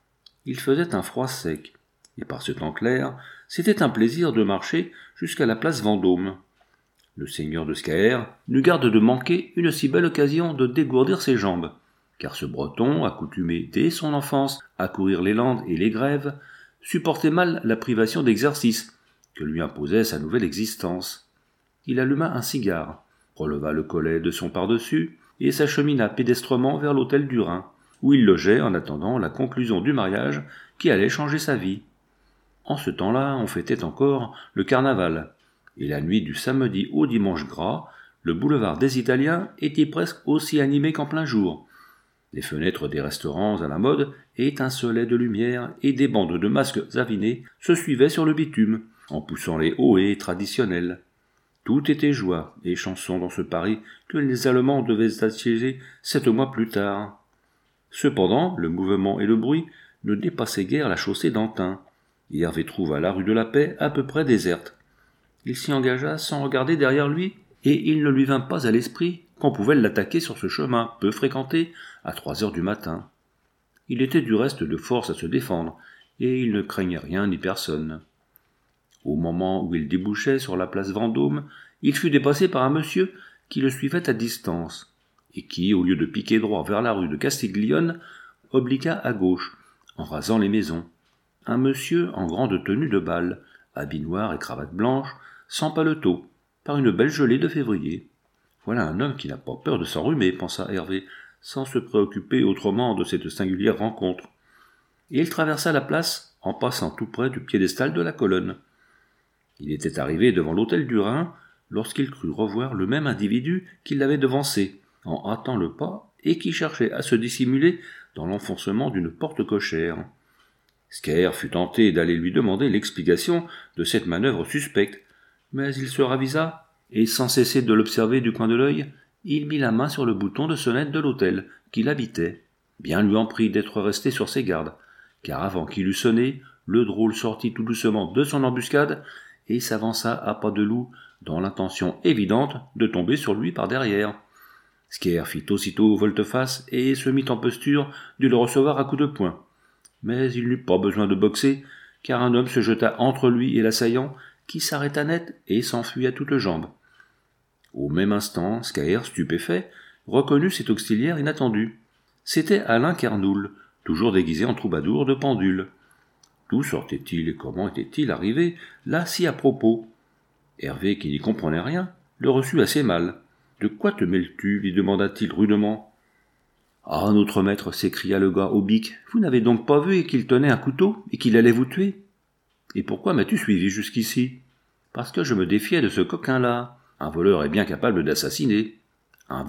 Il faisait un froid sec, et par ce temps clair, c'était un plaisir de marcher jusqu'à la place Vendôme. Le seigneur de Scaër n'eut garde de manquer une si belle occasion de dégourdir ses jambes, car ce Breton, accoutumé dès son enfance à courir les landes et les grèves, supportait mal la privation d'exercice que lui imposait sa nouvelle existence. Il alluma un cigare, releva le collet de son pardessus et s'achemina pédestrement vers l'hôtel du Rhin, où il logeait en attendant la conclusion du mariage qui allait changer sa vie. En ce temps-là, on fêtait encore le carnaval, et la nuit du samedi au dimanche gras, le boulevard des Italiens était presque aussi animé qu'en plein jour. Les fenêtres des restaurants à la mode étincelaient de lumière et des bandes de masques avinés se suivaient sur le bitume, en poussant les hohets traditionnels. Tout était joie et chanson dans ce Paris que les Allemands devaient assiéger sept mois plus tard. Cependant, le mouvement et le bruit ne dépassaient guère la chaussée d'Antin, et Hervé trouva la rue de la Paix à peu près déserte. Il s'y engagea sans regarder derrière lui, et il ne lui vint pas à l'esprit qu'on pouvait l'attaquer sur ce chemin peu fréquenté à trois heures du matin. Il était du reste de force à se défendre, et il ne craignait rien ni personne. Au moment où il débouchait sur la place Vendôme, il fut dépassé par un monsieur qui le suivait à distance, et qui, au lieu de piquer droit vers la rue de Castiglione, obliqua à gauche, en rasant les maisons. Un monsieur en grande tenue de bal, habit noir et cravate blanche, sans paletot, par une belle gelée de février. Voilà un homme qui n'a pas peur de s'enrhumer, pensa Hervé, sans se préoccuper autrement de cette singulière rencontre. Et il traversa la place en passant tout près du piédestal de la colonne. Il était arrivé devant l'hôtel du Rhin lorsqu'il crut revoir le même individu qui l'avait devancé, en hâtant le pas, et qui cherchait à se dissimuler dans l'enfoncement d'une porte cochère. Scaër fut tenté d'aller lui demander l'explication de cette manœuvre suspecte, mais il se ravisa, et sans cesser de l'observer du coin de l'œil, il mit la main sur le bouton de sonnette de l'hôtel, qu'il habitait. Bien lui en prit d'être resté sur ses gardes, car avant qu'il eût sonné, le drôle sortit tout doucement de son embuscade et s'avança à pas de loup, dans l'intention évidente de tomber sur lui par derrière. Scaër fit aussitôt volte-face et se mit en posture de le recevoir à coups de poing. Mais il n'eut pas besoin de boxer, car un homme se jeta entre lui et l'assaillant, qui s'arrêta net et s'enfuit à toutes jambes. Au même instant, Scaër, stupéfait, reconnut cet auxiliaire inattendu. C'était Alain Kernoul, toujours déguisé en troubadour de Pendule. D'où sortait-il et comment était-il arrivé là si à propos? Hervé, qui n'y comprenait rien, le reçut assez mal. « De quoi te mêles-tu » lui demanda-t-il rudement. « Ah, notre maître » s'écria le gars au bic, « vous n'avez donc pas vu qu'il tenait un couteau et qu'il allait vous tuer ?»« Et pourquoi m'as-tu suivi jusqu'ici ?»« Parce que je me défiais de ce coquin-là. Un voleur est bien capable d'assassiner. »« Un voleur »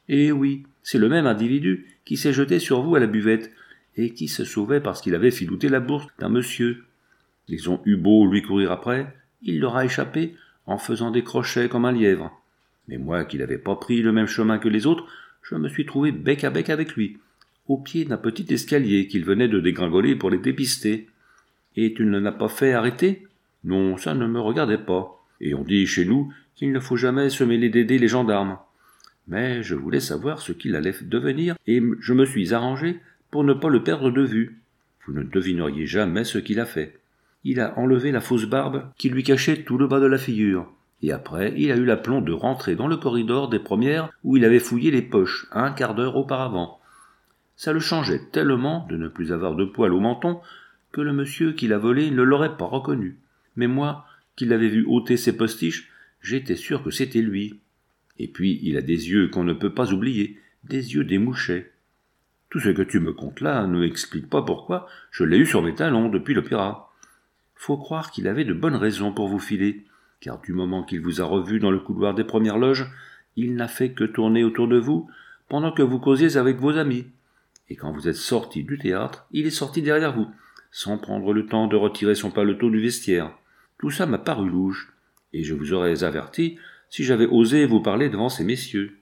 Eh oui, c'est le même individu qui s'est jeté sur vous à la buvette, et qui se sauvait parce qu'il avait filouté la bourse d'un monsieur. Ils ont eu beau lui courir après, il leur a échappé en faisant des crochets comme un lièvre. Mais moi qui n'avais pas pris le même chemin que les autres, je me suis trouvé bec à bec avec lui, au pied d'un petit escalier qu'il venait de dégringoler pour les dépister. Et tu ne l'as pas fait arrêter ? Non, ça ne me regardait pas. Et on dit chez nous qu'il ne faut jamais se mêler d'aider les gendarmes. Mais je voulais savoir ce qu'il allait devenir, et je me suis arrangé pour ne pas le perdre de vue. Vous ne devineriez jamais ce qu'il a fait. Il a enlevé la fausse barbe qui lui cachait tout le bas de la figure. Et après, il a eu l'aplomb de rentrer dans le corridor des premières où il avait fouillé les poches un quart d'heure auparavant. Ça le changeait tellement de ne plus avoir de poils au menton que le monsieur qui l'a volé ne l'aurait pas reconnu. Mais moi, qui l'avais vu ôter ses postiches, j'étais sûr que c'était lui. Et puis, il a des yeux qu'on ne peut pas oublier, des yeux d'émouchet. Tout ce que tu me contes là ne m'explique pas pourquoi je l'ai eu sur mes talons depuis l'opéra. Faut croire qu'il avait de bonnes raisons pour vous filer, car du moment qu'il vous a revu dans le couloir des premières loges, il n'a fait que tourner autour de vous pendant que vous causiez avec vos amis. Et quand vous êtes sorti du théâtre, il est sorti derrière vous, sans prendre le temps de retirer son paletot du vestiaire. Tout ça m'a paru louche, et je vous aurais averti si j'avais osé vous parler devant ces messieurs.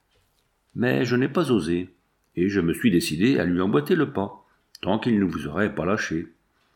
Mais je n'ai pas osé, et je me suis décidé à lui emboîter le pas, tant qu'il ne vous aurait pas lâché.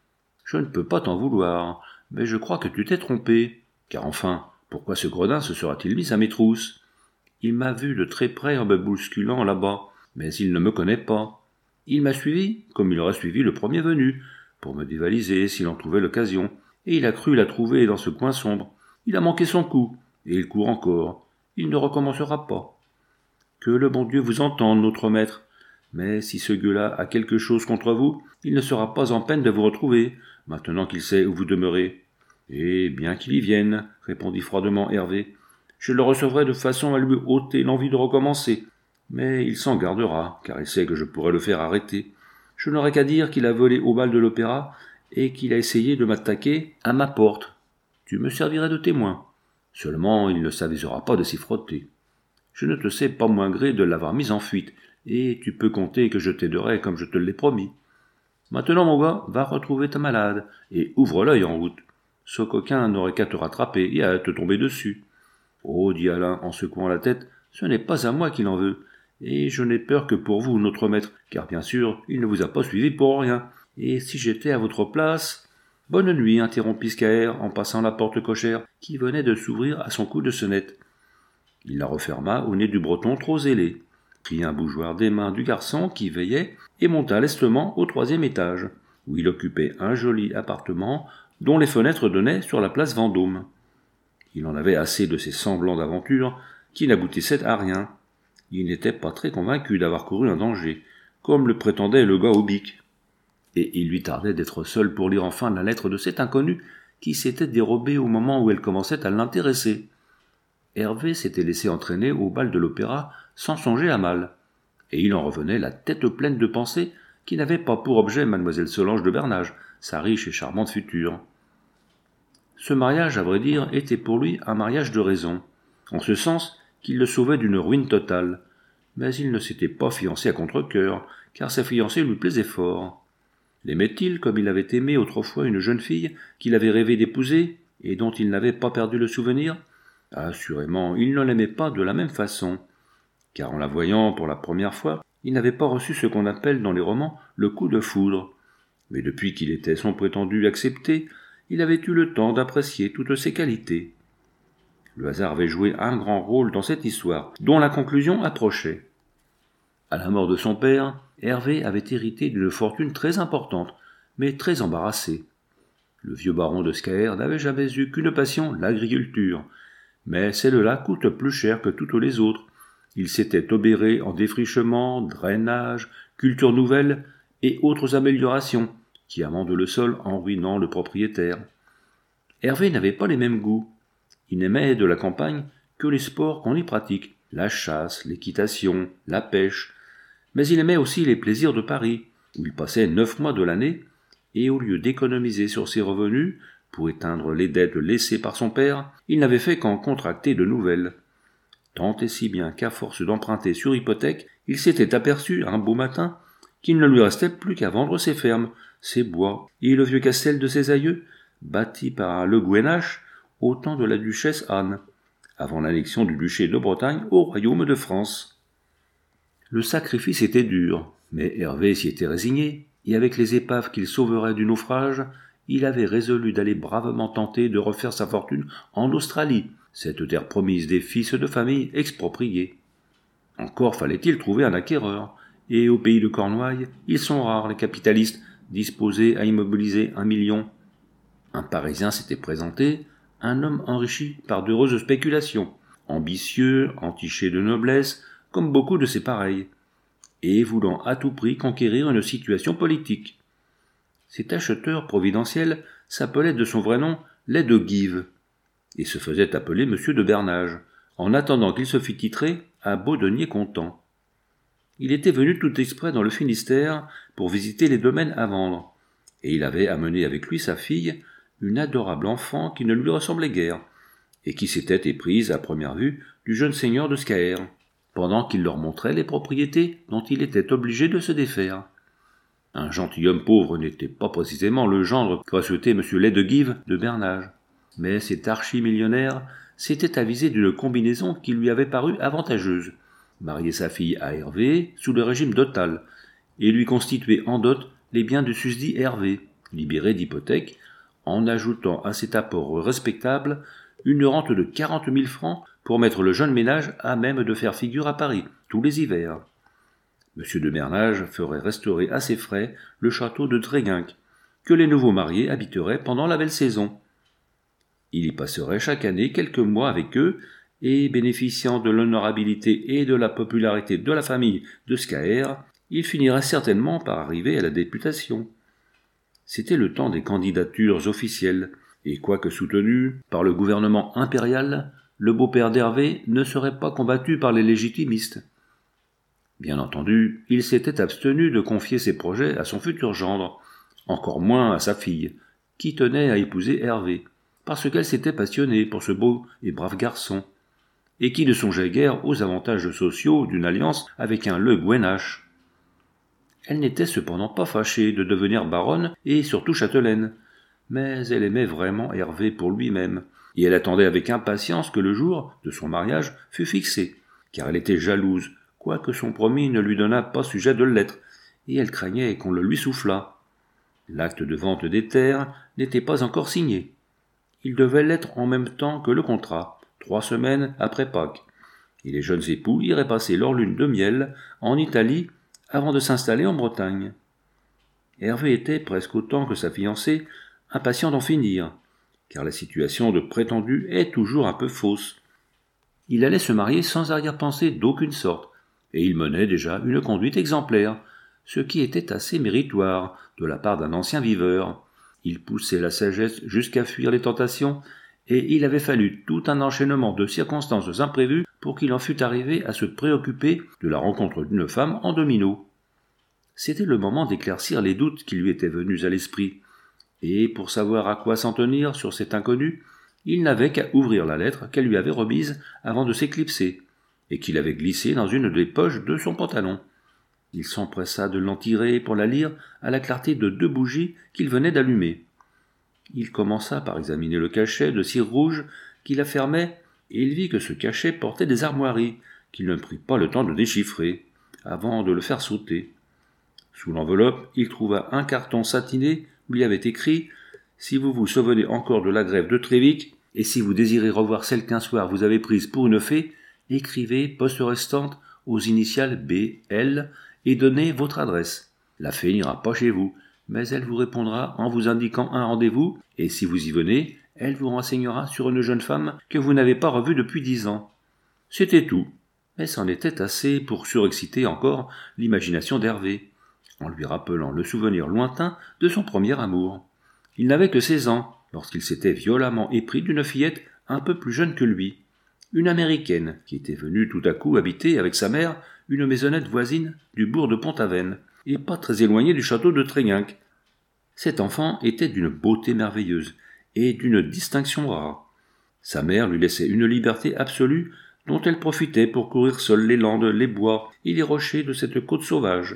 Je ne peux pas t'en vouloir, mais je crois que tu t'es trompé, car enfin, pourquoi ce gredin se sera-t-il mis à mes trousses ? Il m'a vu de très près en me bousculant là-bas, mais il ne me connaît pas. Il m'a suivi, comme il aurait suivi le premier venu, pour me dévaliser s'il en trouvait l'occasion, et il a cru la trouver dans ce coin sombre. Il a manqué son coup, et il court encore. Il ne recommencera pas. Que le bon Dieu vous entende, notre maître. Mais si ce gueux-là a quelque chose contre vous, il ne sera pas en peine de vous retrouver, maintenant qu'il sait où vous demeurez. Eh bien qu'il y vienne, répondit froidement Hervé. Je le recevrai de façon à lui ôter l'envie de recommencer. Mais il s'en gardera, car il sait que je pourrais le faire arrêter. Je n'aurai qu'à dire qu'il a volé au bal de l'opéra et qu'il a essayé de m'attaquer à ma porte. Tu me servirais de témoin. Seulement, il ne s'avisera pas de s'y frotter. Je ne te sais pas moins gré de l'avoir mis en fuite, et tu peux compter que je t'aiderai comme je te l'ai promis. Maintenant, mon gars, va retrouver ta malade, et ouvre l'œil en route. Ce coquin n'aurait qu'à te rattraper et à te tomber dessus. Oh, dit Alain en secouant la tête, ce n'est pas à moi qu'il en veut, et je n'ai peur que pour vous, notre maître, car bien sûr, il ne vous a pas suivi pour rien. Et si j'étais à votre place... Bonne nuit, interrompit Scaër en passant la porte cochère, qui venait de s'ouvrir à son coup de sonnette. Il la referma au nez du breton trop zélé, prit un bougeoir des mains du garçon qui veillait et monta lestement au troisième étage, où il occupait un joli appartement dont les fenêtres donnaient sur la place Vendôme. Il en avait assez de ces semblants d'aventures qui n'aboutissaient à rien. Il n'était pas très convaincu d'avoir couru un danger, comme le prétendait le gars au bic. Et il lui tardait d'être seul pour lire enfin la lettre de cet inconnu qui s'était dérobé au moment où elle commençait à l'intéresser. Hervé s'était laissé entraîner au bal de l'opéra sans songer à mal, et il en revenait la tête pleine de pensées qui n'avaient pas pour objet mademoiselle Solange de Bernage, sa riche et charmante future. Ce mariage, à vrai dire, était pour lui un mariage de raison, en ce sens qu'il le sauvait d'une ruine totale, mais il ne s'était pas fiancé à contre-cœur, car sa fiancée lui plaisait fort. L'aimait-il comme il avait aimé autrefois une jeune fille qu'il avait rêvé d'épouser et dont il n'avait pas perdu le souvenir ? Assurément, il ne l'aimait pas de la même façon, car en la voyant pour la première fois, il n'avait pas reçu ce qu'on appelle dans les romans le coup de foudre. Mais depuis qu'il était son prétendu accepté, il avait eu le temps d'apprécier toutes ses qualités. Le hasard avait joué un grand rôle dans cette histoire, dont la conclusion approchait. À la mort de son père, Hervé avait hérité d'une fortune très importante, mais très embarrassée. Le vieux baron de Scaër n'avait jamais eu qu'une passion, l'agriculture, mais celle-là coûte plus cher que toutes les autres. Il s'était obéré en défrichement, drainage, culture nouvelle et autres améliorations, qui amendent le sol en ruinant le propriétaire. Hervé n'avait pas les mêmes goûts. Il n'aimait de la campagne que les sports qu'on y pratique, la chasse, l'équitation, la pêche, mais il aimait aussi les plaisirs de Paris, où il passait neuf mois de l'année, et au lieu d'économiser sur ses revenus, pour éteindre les dettes laissées par son père, il n'avait fait qu'en contracter de nouvelles. tant et si bien qu'à force d'emprunter sur hypothèque, il s'était aperçu, un beau matin, qu'il ne lui restait plus qu'à vendre ses fermes, ses bois et le vieux castel de ses aïeux, bâti par Le Gouenache au temps de la duchesse Anne, avant l'annexion du duché de Bretagne au royaume de France. Le sacrifice était dur, mais Hervé s'y était résigné, et avec les épaves qu'il sauverait du naufrage, il avait résolu d'aller bravement tenter de refaire sa fortune en Australie, cette terre promise des fils de famille expropriés. Encore fallait-il trouver un acquéreur, et au pays de Cornouailles, ils sont rares les capitalistes disposés à immobiliser un million. Un Parisien s'était présenté, un homme enrichi par d'heureuses spéculations, ambitieux, entiché de noblesse, comme beaucoup de ses pareils, et voulant à tout prix conquérir une situation politique. Cet acheteur providentiel s'appelait de son vrai nom Lait de Guive, et se faisait appeler Monsieur de Bernage, en attendant qu'il se fît titrer à Baudenier Contant. Il était venu tout exprès dans le Finistère pour visiter les domaines à vendre, et il avait amené avec lui sa fille, une adorable enfant qui ne lui ressemblait guère, et qui s'était éprise à première vue du jeune seigneur de Scaër, pendant qu'il leur montrait les propriétés dont il était obligé de se défaire. Un gentilhomme pauvre n'était pas précisément le gendre qu'aurait souhaité M. Lait de Guive de Bernage, mais cet archi-millionnaire s'était avisé d'une combinaison qui lui avait paru avantageuse, marier sa fille à Hervé sous le régime dotal, et lui constituer en dot les biens du susdit Hervé, libérés d'hypothèque, en ajoutant à cet apport respectable une rente de quarante mille francs pour mettre le jeune ménage à même de faire figure à Paris, tous les hivers. M. de Bernage ferait restaurer à ses frais le château de Tréguinck, que les nouveaux mariés habiteraient pendant la belle saison. Il y passerait chaque année quelques mois avec eux, et bénéficiant de l'honorabilité et de la popularité de la famille de Scaër, il finirait certainement par arriver à la députation. C'était le temps des candidatures officielles, et quoique soutenu par le gouvernement impérial, le beau-père d'Hervé ne serait pas combattu par les légitimistes. Bien entendu, il s'était abstenu de confier ses projets à son futur gendre, encore moins à sa fille, qui tenait à épouser Hervé, parce qu'elle s'était passionnée pour ce beau et brave garçon, et qui ne songeait guère aux avantages sociaux d'une alliance avec un Le Gouenache. Elle n'était cependant pas fâchée de devenir baronne et surtout châtelaine, mais elle aimait vraiment Hervé pour lui-même, et elle attendait avec impatience que le jour de son mariage fût fixé, car elle était jalouse, quoique son promis ne lui donnât pas sujet de l'être, et elle craignait qu'on le lui soufflât. L'acte de vente des terres n'était pas encore signé. Il devait l'être en même temps que le contrat, trois semaines après Pâques, et les jeunes époux iraient passer leur lune de miel en Italie avant de s'installer en Bretagne. Hervé était, presque autant que sa fiancée, impatient d'en finir, car la situation de prétendu est toujours un peu fausse. Il allait se marier sans arrière-pensée d'aucune sorte, et il menait déjà une conduite exemplaire, ce qui était assez méritoire de la part d'un ancien viveur. Il poussait la sagesse jusqu'à fuir les tentations, et il avait fallu tout un enchaînement de circonstances imprévues pour qu'il en fût arrivé à se préoccuper de la rencontre d'une femme en domino. C'était le moment d'éclaircir les doutes qui lui étaient venus à l'esprit, et pour savoir à quoi s'en tenir sur cet inconnu, il n'avait qu'à ouvrir la lettre qu'elle lui avait remise avant de s'éclipser, et qu'il avait glissée dans une des poches de son pantalon. Il s'empressa de l'en tirer pour la lire à la clarté de deux bougies qu'il venait d'allumer. Il commença par examiner le cachet de cire rouge qui la fermait, et il vit que ce cachet portait des armoiries, qu'il ne prit pas le temps de déchiffrer, avant de le faire sauter. Sous l'enveloppe, il trouva un carton satiné où il avait écrit « Si vous vous souvenez encore de la grève de Trévic, et si vous désirez revoir celle qu'un soir vous avez prise pour une fée, écrivez poste restante aux initiales B L et donnez votre adresse. La fée n'ira pas chez vous, mais elle vous répondra en vous indiquant un rendez-vous, et si vous y venez, elle vous renseignera sur une jeune femme que vous n'avez pas revue depuis dix ans. » C'était tout, mais c'en était assez pour surexciter encore l'imagination d'Hervé, en lui rappelant le souvenir lointain de son premier amour. Il n'avait que seize ans, lorsqu'il s'était violemment épris d'une fillette un peu plus jeune que lui, une américaine qui était venue tout à coup habiter avec sa mère une maisonnette voisine du bourg de Pont-Aven, et pas très éloignée du château de Tréguinck. Cet enfant était d'une beauté merveilleuse et d'une distinction rare. Sa mère lui laissait une liberté absolue dont elle profitait pour courir seule les landes, les bois et les rochers de cette côte sauvage.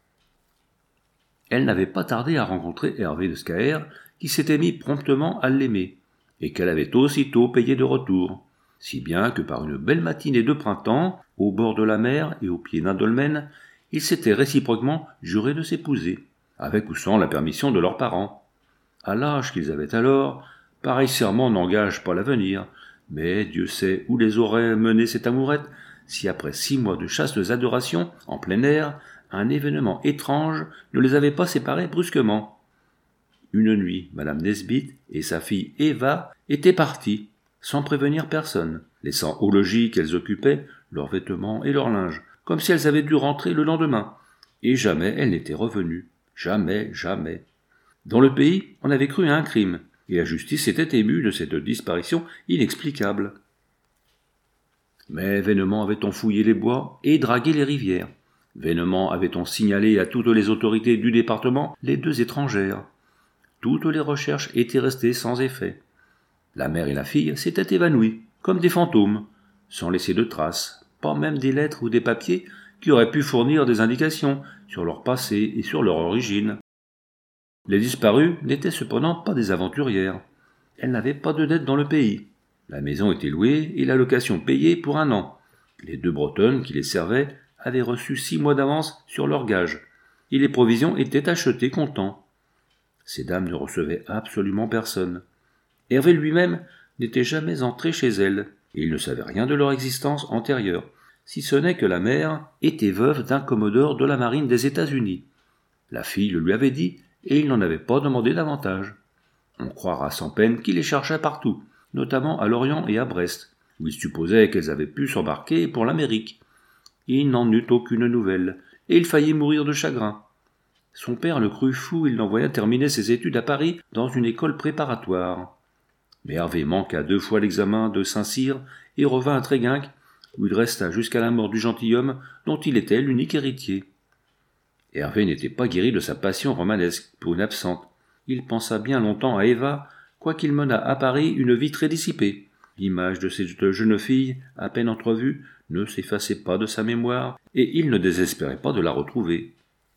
Elle n'avait pas tardé à rencontrer Hervé de Scaër, qui s'était mis promptement à l'aimer, et qu'elle avait aussitôt payé de retour, si bien que par une belle matinée de printemps, au bord de la mer et au pied d'un dolmen, ils s'étaient réciproquement jurés de s'épouser, avec ou sans la permission de leurs parents. À l'âge qu'ils avaient alors, pareil serment n'engage pas l'avenir, mais Dieu sait où les aurait menés cette amourette, si après six mois de chastes adorations, en plein air, un événement étrange ne les avait pas séparés brusquement. Une nuit, Madame Nesbit et sa fille Eva étaient parties, sans prévenir personne, laissant au logis qu'elles occupaient leurs vêtements et leur linge, comme si elles avaient dû rentrer le lendemain, et jamais elles n'étaient revenues. Jamais, jamais. Dans le pays, on avait cru à un crime, et la justice s'était émue de cette disparition inexplicable. Mais vainement avait-on fouillé les bois et dragué les rivières. Vainement avait-on signalé à toutes les autorités du département les deux étrangères. Toutes les recherches étaient restées sans effet. La mère et la fille s'étaient évanouies, comme des fantômes, sans laisser de traces, pas même des lettres ou des papiers qui auraient pu fournir des indications sur leur passé et sur leur origine. Les disparues n'étaient cependant pas des aventurières. Elles n'avaient pas de dette dans le pays. La maison était louée et la location payée pour un an. Les deux Bretonnes qui les servaient avaient reçu six mois d'avance sur leurs gages, et les provisions étaient achetées comptant. Ces dames ne recevaient absolument personne. Hervé lui-même n'était jamais entré chez elles, et il ne savait rien de leur existence antérieure, si ce n'est que la mère était veuve d'un commodore de la marine des États-Unis. La fille le lui avait dit, et il n'en avait pas demandé davantage. On croira sans peine qu'il les cherchait partout, notamment à Lorient et à Brest, où il supposait qu'elles avaient pu s'embarquer pour l'Amérique. Il n'en eut aucune nouvelle, et il faillit mourir de chagrin. Son père le crut fou, il l'envoya terminer ses études à Paris dans une école préparatoire. Mais Hervé manqua deux fois l'examen de Saint-Cyr et revint à Tréguinck, où il resta jusqu'à la mort du gentilhomme dont il était l'unique héritier. Hervé n'était pas guéri de sa passion romanesque pour une absente. Il pensa bien longtemps à Eva, quoiqu'il menât à Paris une vie très dissipée. L'image de cette jeune fille, à peine entrevue, ne s'effaçait pas de sa mémoire, et il ne désespérait pas de la retrouver.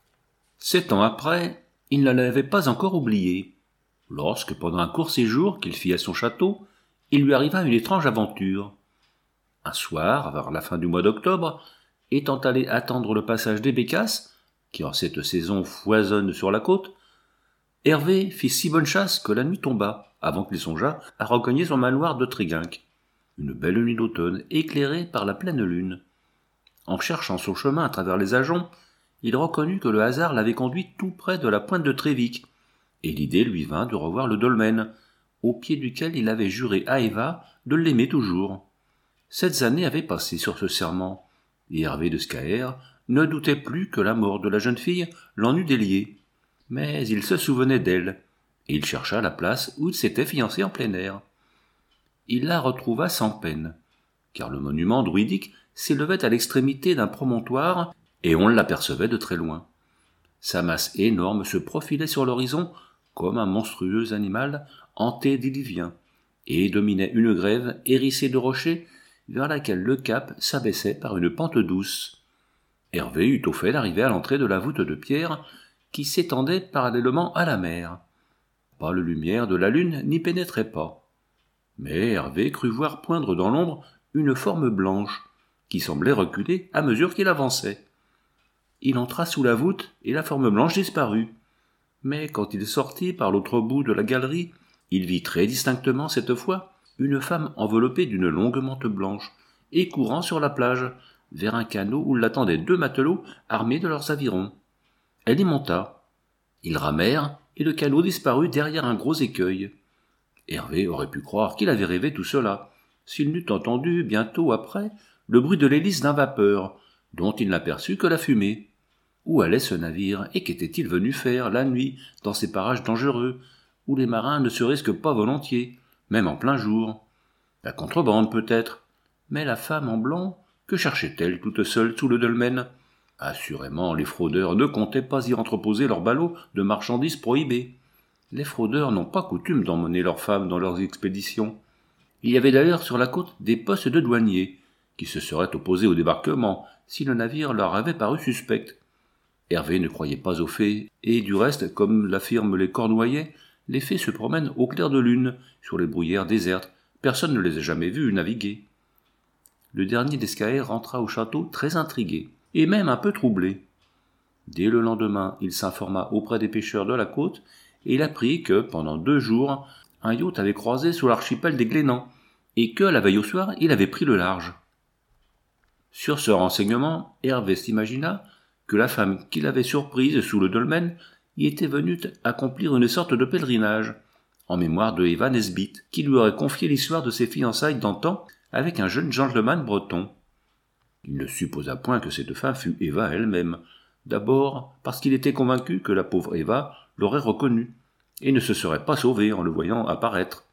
Sept ans après, il ne l'avait pas encore oubliée, lorsque, pendant un court séjour qu'il fit à son château, il lui arriva une étrange aventure. Un soir, vers la fin du mois d'octobre, étant allé attendre le passage des bécasses, qui en cette saison foisonnent sur la côte, Hervé fit si bonne chasse que la nuit tomba, avant qu'il songeât à regagner son manoir de Tréguinck. Une belle nuit d'automne, éclairée par la pleine lune. En cherchant son chemin à travers les ajoncs, il reconnut que le hasard l'avait conduit tout près de la pointe de Trévic, et l'idée lui vint de revoir le dolmen, au pied duquel il avait juré à Eva de l'aimer toujours. Sept années avaient passé sur ce serment, et Hervé de Scaër ne doutait plus que la mort de la jeune fille l'en eût délié. Mais il se souvenait d'elle, et il chercha la place où il s'était fiancé en plein air. Il la retrouva sans peine, car le monument druidique s'élevait à l'extrémité d'un promontoire, et on l'apercevait de très loin. Sa masse énorme se profilait sur l'horizon comme un monstrueux animal antédiluvien, et dominait une grève hérissée de rochers vers laquelle le cap s'abaissait par une pente douce. Hervé eut au fait d'arriver à l'entrée de la voûte de pierre qui s'étendait parallèlement à la mer. Pas la lumière de la lune n'y pénétrait pas. Mais Hervé crut voir poindre dans l'ombre une forme blanche, qui semblait reculer à mesure qu'il avançait. Il entra sous la voûte, et la forme blanche disparut. Mais quand il sortit par l'autre bout de la galerie, il vit très distinctement cette fois une femme enveloppée d'une longue mante blanche, et courant sur la plage, vers un canot où l'attendaient deux matelots armés de leurs avirons. Elle y monta. Ils ramèrent, et le canot disparut derrière un gros écueil. Hervé aurait pu croire qu'il avait rêvé tout cela, s'il n'eût entendu, bientôt après, le bruit de l'hélice d'un vapeur, dont il n'aperçut que la fumée. Où allait ce navire, et qu'était-il venu faire, la nuit, dans ces parages dangereux, où les marins ne se risquent pas volontiers, même en plein jour? La contrebande, peut-être. Mais la femme en blanc, que cherchait-elle toute seule sous le dolmen? Assurément, les fraudeurs ne comptaient pas y entreposer leurs ballots de marchandises prohibées. Les fraudeurs n'ont pas coutume d'emmener leurs femmes dans leurs expéditions. Il y avait d'ailleurs sur la côte des postes de douaniers, qui se seraient opposés au débarquement si le navire leur avait paru suspect. Hervé ne croyait pas aux fées, et du reste, comme l'affirment les Cornouaillais, les fées se promènent au clair de lune, sur les bruyères désertes, personne ne les a jamais vues naviguer. Le dernier des Scaër rentra au château très intrigué, et même un peu troublé. Dès le lendemain, il s'informa auprès des pêcheurs de la côte, et il apprit que, pendant deux jours, un yacht avait croisé sous l'archipel des Glénans, et que, la veille au soir, il avait pris le large. Sur ce renseignement, Hervé s'imagina que la femme qu'il avait surprise sous le dolmen y était venue accomplir une sorte de pèlerinage, en mémoire de Eva Nesbitt, qui lui aurait confié l'histoire de ses fiançailles d'antan avec un jeune gentleman breton. Il ne supposa point que cette femme fût Eva elle-même, d'abord parce qu'il était convaincu que la pauvre Eva l'aurait reconnue, et ne se serait pas sauvée en le voyant apparaître.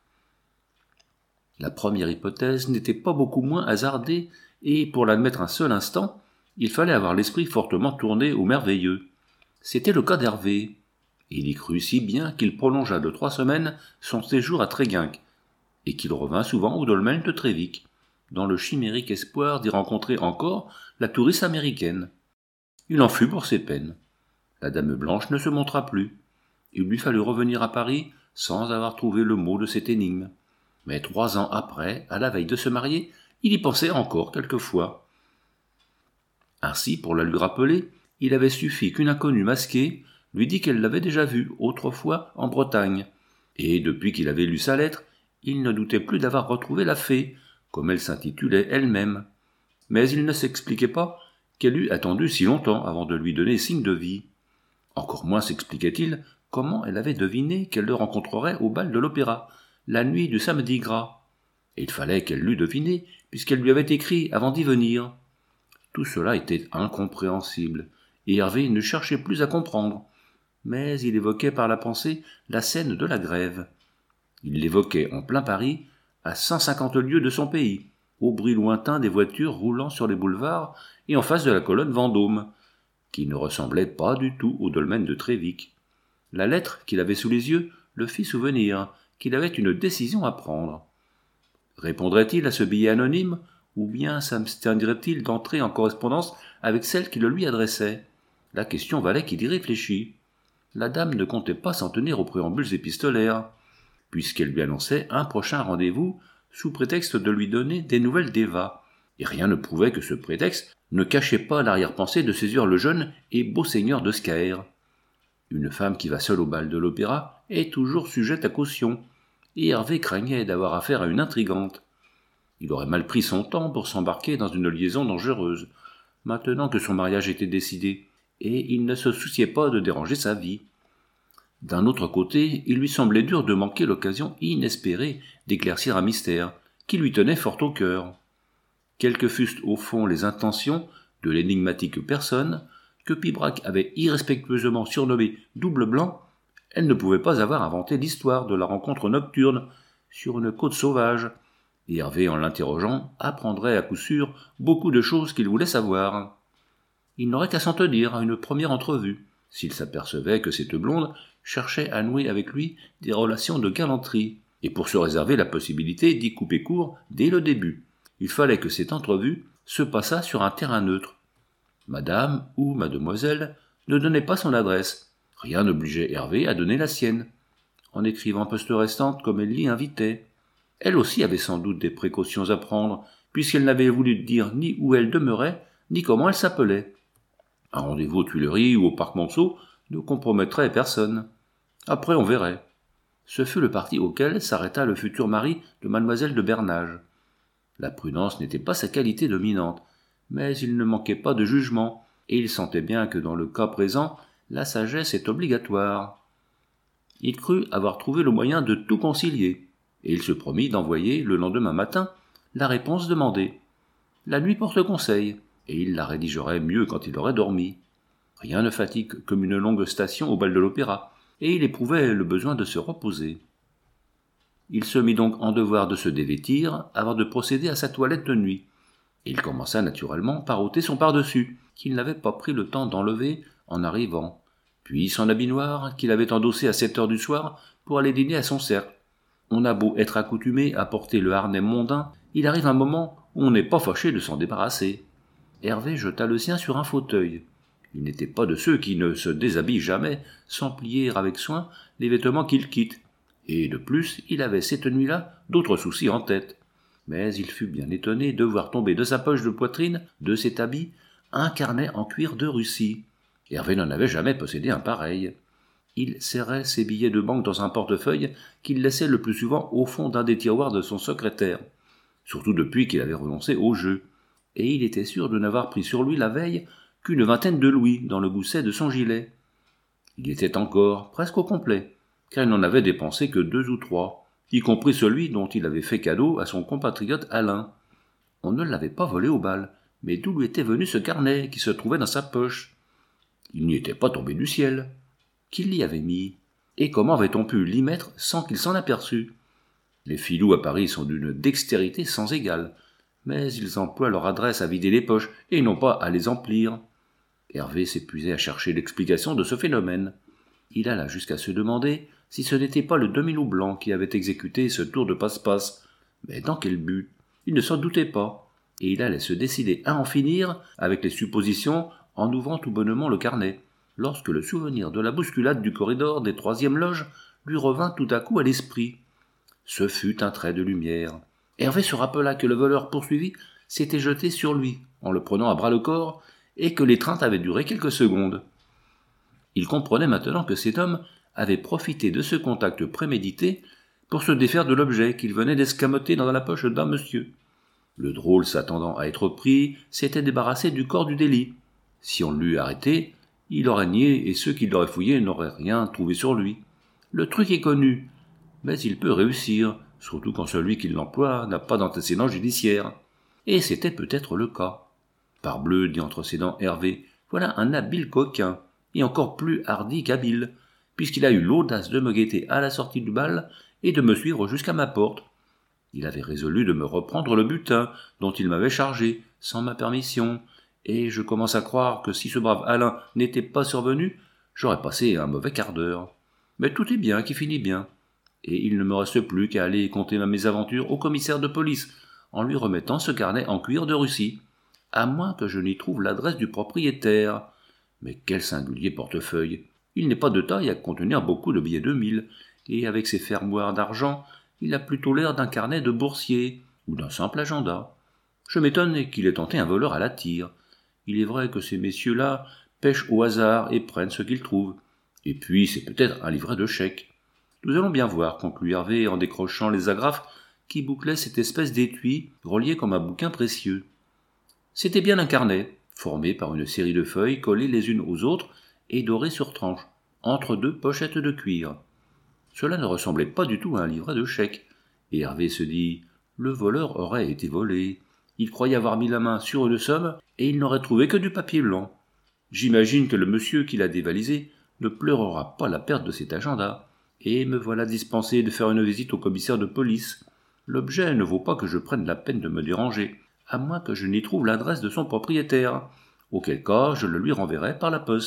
La première hypothèse n'était pas beaucoup moins hasardée, et pour l'admettre un seul instant, il fallait avoir l'esprit fortement tourné au merveilleux. C'était le cas d'Hervé. Il y crut si bien qu'il prolongea de trois semaines son séjour à Tréguinck, et qu'il revint souvent au dolmen de Trévic, dans le chimérique espoir d'y rencontrer encore la touriste américaine. Il en fut pour ses peines. La dame blanche ne se montra plus. Il lui fallut revenir à Paris sans avoir trouvé le mot de cette énigme. Mais trois ans après, à la veille de se marier, il y pensait encore quelquefois. Ainsi, pour la lui rappeler, il avait suffi qu'une inconnue masquée lui dît qu'elle l'avait déjà vue autrefois en Bretagne, et depuis qu'il avait lu sa lettre, il ne doutait plus d'avoir retrouvé la fée, comme elle s'intitulait elle-même. Mais il ne s'expliquait pas qu'elle eût attendu si longtemps avant de lui donner signe de vie. Encore moins s'expliquait-il comment elle avait deviné qu'elle le rencontrerait au bal de l'Opéra, la nuit du samedi gras. Et il fallait qu'elle l'eût deviné, puisqu'elle lui avait écrit avant d'y venir. Tout cela était incompréhensible, et Hervé ne cherchait plus à comprendre. Mais il évoquait par la pensée la scène de la grève. Il l'évoquait en plein Paris, à cent cinquante lieues de son pays, au bruit lointain des voitures roulant sur les boulevards et en face de la colonne Vendôme, qui ne ressemblait pas du tout au dolmen de Trévic. La lettre qu'il avait sous les yeux le fit souvenir qu'il avait une décision à prendre. Répondrait-il à ce billet anonyme, ou bien s'abstiendrait-il d'entrer en correspondance avec celle qui le lui adressait? La question valait qu'il y réfléchît. La dame ne comptait pas s'en tenir aux préambules épistolaires, puisqu'elle lui annonçait un prochain rendez-vous sous prétexte de lui donner des nouvelles d'Eva, et rien ne prouvait que ce prétexte ne cachait pas l'arrière-pensée de saisir le jeune et beau seigneur de Scaër. Une femme qui va seule au bal de l'Opéra est toujours sujette à caution, et Hervé craignait d'avoir affaire à une intrigante. Il aurait mal pris son temps pour s'embarquer dans une liaison dangereuse, maintenant que son mariage était décidé, et il ne se souciait pas de déranger sa vie. D'un autre côté, il lui semblait dur de manquer l'occasion inespérée d'éclaircir un mystère qui lui tenait fort au cœur. Quelles que fussent au fond les intentions de l'énigmatique personne que Pibrac avait irrespectueusement surnommée Double Blanc, elle ne pouvait pas avoir inventé l'histoire de la rencontre nocturne sur une côte sauvage, et Hervé, en l'interrogeant, apprendrait à coup sûr beaucoup de choses qu'il voulait savoir. Il n'aurait qu'à s'en tenir à une première entrevue, s'il s'apercevait que cette blonde cherchait à nouer avec lui des relations de galanterie, et pour se réserver la possibilité d'y couper court dès le début. Il fallait que cette entrevue se passât sur un terrain neutre. Madame ou mademoiselle ne donnait pas son adresse. Rien n'obligeait Hervé à donner la sienne, en écrivant poste restante comme elle l'y invitait. Elle aussi avait sans doute des précautions à prendre, puisqu'elle n'avait voulu dire ni où elle demeurait, ni comment elle s'appelait. Un rendez-vous aux Tuileries ou au Parc Monceau ne compromettrait personne. Après, on verrait. Ce fut le parti auquel s'arrêta le futur mari de mademoiselle de Bernage. La prudence n'était pas sa qualité dominante, mais il ne manquait pas de jugement, et il sentait bien que dans le cas présent, la sagesse est obligatoire. Il crut avoir trouvé le moyen de tout concilier, et il se promit d'envoyer, le lendemain matin, la réponse demandée. La nuit porte conseil, et il la rédigerait mieux quand il aurait dormi. Rien ne fatigue comme une longue station au bal de l'Opéra, et il éprouvait le besoin de se reposer. Il se mit donc en devoir de se dévêtir avant de procéder à sa toilette de nuit, et il commença naturellement par ôter son pardessus, qu'il n'avait pas pris le temps d'enlever en arrivant, puis son habit noir qu'il avait endossé à sept heures du soir pour aller dîner à son cercle. On a beau être accoutumé à porter le harnais mondain, il arrive un moment on n'est pas fâché de s'en débarrasser. Hervé jeta le sien sur un fauteuil. Il n'était pas de ceux qui ne se déshabillent jamais sans plier avec soin les vêtements qu'ils quittent. Et de plus, il avait cette nuit-là d'autres soucis en tête. Mais il fut bien étonné de voir tomber de sa poche de poitrine, de cet habit, un carnet en cuir de Russie. Hervé n'en avait jamais possédé un pareil. Il serrait ses billets de banque dans un portefeuille qu'il laissait le plus souvent au fond d'un des tiroirs de son secrétaire, surtout depuis qu'il avait renoncé au jeu, et il était sûr de n'avoir pris sur lui la veille qu'une vingtaine de louis dans le gousset de son gilet. Il y était encore, presque au complet, car il n'en avait dépensé que deux ou trois, y compris celui dont il avait fait cadeau à son compatriote Alain. On ne l'avait pas volé au bal, mais d'où lui était venu ce carnet qui se trouvait dans sa poche? Il n'y était pas tombé du ciel. Qui l'y avait mis? Et comment avait-on pu l'y mettre sans qu'il s'en aperçût? Les filous à Paris sont d'une dextérité sans égale, mais ils emploient leur adresse à vider les poches et non pas à les emplir. Hervé s'épuisait à chercher l'explication de ce phénomène. Il alla jusqu'à se demander si ce n'était pas le demi-loup blanc qui avait exécuté ce tour de passe-passe. Mais dans quel but? Il ne s'en doutait pas, et il allait se décider à en finir avec les suppositions en ouvrant tout bonnement le carnet, lorsque le souvenir de la bousculade du corridor des troisièmes loges lui revint tout à coup à l'esprit. Ce fut un trait de lumière. Hervé se rappela que le voleur poursuivi s'était jeté sur lui, en le prenant à bras-le-corps, et que l'étreinte avait duré quelques secondes. Il comprenait maintenant que cet homme avait profité de ce contact prémédité pour se défaire de l'objet qu'il venait d'escamoter dans la poche d'un monsieur. Le drôle, s'attendant à être pris, s'était débarrassé du corps du délit. Si on l'eût arrêté, il aurait nié et ceux qui l'auraient fouillé n'auraient rien trouvé sur lui. Le truc est connu, mais il peut réussir, surtout quand celui qui l'emploie n'a pas d'antécédent judiciaire. Et c'était peut-être le cas. Parbleu, dit entre ses dents Hervé, voilà un habile coquin, et encore plus hardi qu'habile, puisqu'il a eu l'audace de me guetter à la sortie du bal et de me suivre jusqu'à ma porte. Il avait résolu de me reprendre le butin dont il m'avait chargé, sans ma permission, et je commence à croire que si ce brave Alain n'était pas survenu, j'aurais passé un mauvais quart d'heure. Mais tout est bien qui finit bien, et il ne me reste plus qu'à aller conter ma mésaventure au commissaire de police, en lui remettant ce carnet en cuir de Russie, à moins que je n'y trouve l'adresse du propriétaire. Mais quel singulier portefeuille! Il n'est pas de taille à contenir beaucoup de billets de mille, et avec ses fermoirs d'argent, il a plutôt l'air d'un carnet de boursier, ou d'un simple agenda. Je m'étonne qu'il ait tenté un voleur à la tire. Il est vrai que ces messieurs-là pêchent au hasard et prennent ce qu'ils trouvent. Et puis, c'est peut-être un livret de chèques. Nous allons bien voir, conclut Hervé en décrochant les agrafes qui bouclaient cette espèce d'étui relié comme un bouquin précieux. C'était bien un carnet, formé par une série de feuilles collées les unes aux autres et dorées sur tranches, entre deux pochettes de cuir. Cela ne ressemblait pas du tout à un livret de chèques, et Hervé se dit « Le voleur aurait été volé. Il croyait avoir mis la main sur une somme, et il n'aurait trouvé que du papier blanc. J'imagine que le monsieur qui l'a dévalisé ne pleurera pas la perte de cet agenda, et me voilà dispensé de faire une visite au commissaire de police. L'objet ne vaut pas que je prenne la peine de me déranger, à moins que je n'y trouve l'adresse de son propriétaire, auquel cas je le lui renverrai par la poste. »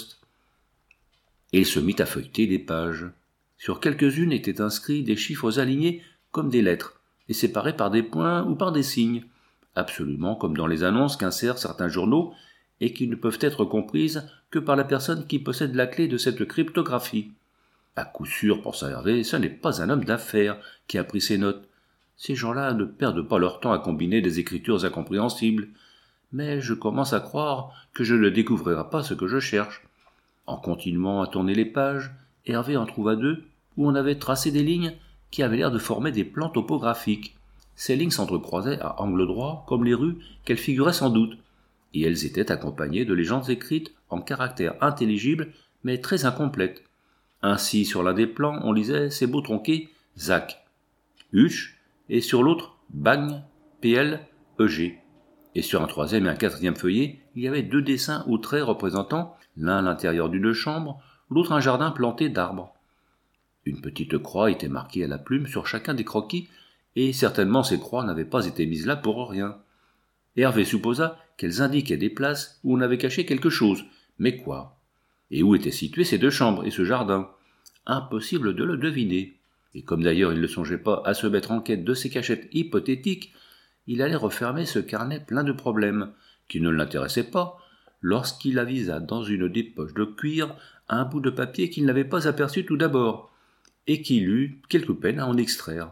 Et il se mit à feuilleter les pages. Sur quelques-unes étaient inscrits des chiffres alignés comme des lettres, et séparés par des points ou par des signes, absolument comme dans les annonces qu'insèrent certains journaux, et qui ne peuvent être comprises que par la personne qui possède la clé de cette cryptographie. À coup sûr, pensa Hervé, ce n'est pas un homme d'affaires qui a pris ces notes. Ces gens-là ne perdent pas leur temps à combiner des écritures incompréhensibles. Mais je commence à croire que je ne découvrirai pas ce que je cherche. En continuant à tourner les pages, Hervé en trouva deux où on avait tracé des lignes qui avaient l'air de former des plans topographiques. Ces lignes s'entrecroisaient à angle droit comme les rues qu'elles figuraient sans doute, et elles étaient accompagnées de légendes écrites en caractères intelligibles mais très incomplètes. Ainsi, sur l'un des plans, on lisait ces mots tronqués « Zac »,« Huche » et sur l'autre « Bagne »,« P L »,« E G ». Et sur un troisième et un quatrième feuillet, il y avait deux dessins ou traits représentant l'un l'intérieur d'une chambre, l'autre un jardin planté d'arbres. Une petite croix était marquée à la plume sur chacun des croquis, et certainement ces croix n'avaient pas été mises là pour rien. Hervé supposa qu'elles indiquaient des places où on avait caché quelque chose, mais quoi? Et où étaient situées ces deux chambres et ce jardin? Impossible de le deviner. Et comme d'ailleurs il ne songeait pas à se mettre en quête de ces cachettes hypothétiques, il allait refermer ce carnet plein de problèmes, qui ne l'intéressaient pas, lorsqu'il avisa dans une des poches de cuir un bout de papier qu'il n'avait pas aperçu tout d'abord, et qu'il eut quelque peine à en extraire.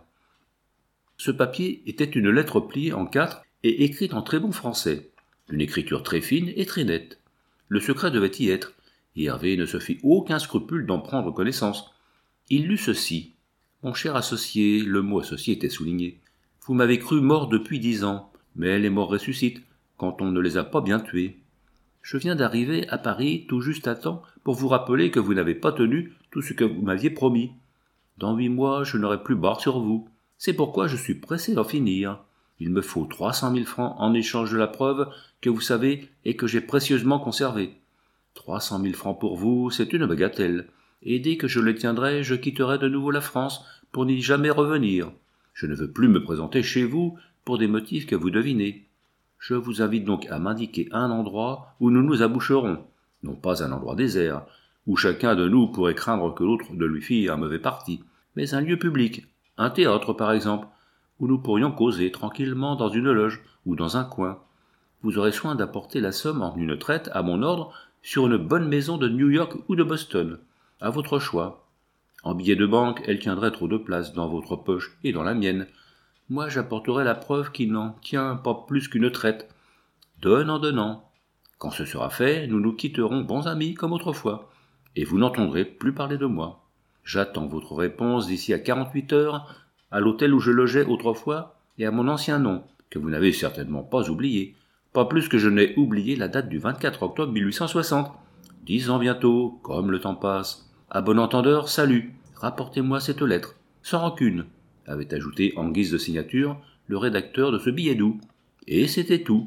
Ce papier était une lettre pliée en quatre et écrite en très bon français, d'une écriture très fine et très nette. Le secret devait y être, et Hervé ne se fit aucun scrupule d'en prendre connaissance. Il lut ceci. « Mon cher associé, le mot associé était souligné. Vous m'avez cru mort depuis dix ans, mais les morts ressuscitent, quand on ne les a pas bien tués. Je viens d'arriver à Paris tout juste à temps pour vous rappeler que vous n'avez pas tenu tout ce que vous m'aviez promis. Dans huit mois, je n'aurai plus barre sur vous. C'est pourquoi je suis pressé d'en finir. Il me faut trois cent mille francs en échange de la preuve que vous savez et que j'ai précieusement conservée. Trois cent mille francs pour vous, c'est une bagatelle, et dès que je les tiendrai, je quitterai de nouveau la France pour n'y jamais revenir. Je ne veux plus me présenter chez vous pour des motifs que vous devinez. Je vous invite donc à m'indiquer un endroit où nous nous aboucherons, non pas un endroit désert, où chacun de nous pourrait craindre que l'autre ne lui fît un mauvais parti, mais un lieu public, un théâtre par exemple, où nous pourrions causer tranquillement dans une loge ou dans un coin. Vous aurez soin d'apporter la somme en une traite à mon ordre sur une bonne maison de New York ou de Boston, à votre choix. En billets de banque, elle tiendrait trop de place dans votre poche et dans la mienne. Moi, j'apporterai la preuve qu'il n'en tient pas plus qu'une traite. Donne en donnant. Quand ce sera fait, nous nous quitterons bons amis comme autrefois, et vous n'entendrez plus parler de moi. J'attends votre réponse d'ici à quarante-huit heures, à l'hôtel où je logeais autrefois, et à mon ancien nom, que vous n'avez certainement pas oublié, pas plus que je n'ai oublié la date du vingt-quatre octobre mille huit cent soixante. Dix ans bientôt, comme le temps passe. À bon entendeur, salut. Rapportez-moi cette lettre, sans rancune, avait ajouté en guise de signature le rédacteur de ce billet doux. Et c'était tout.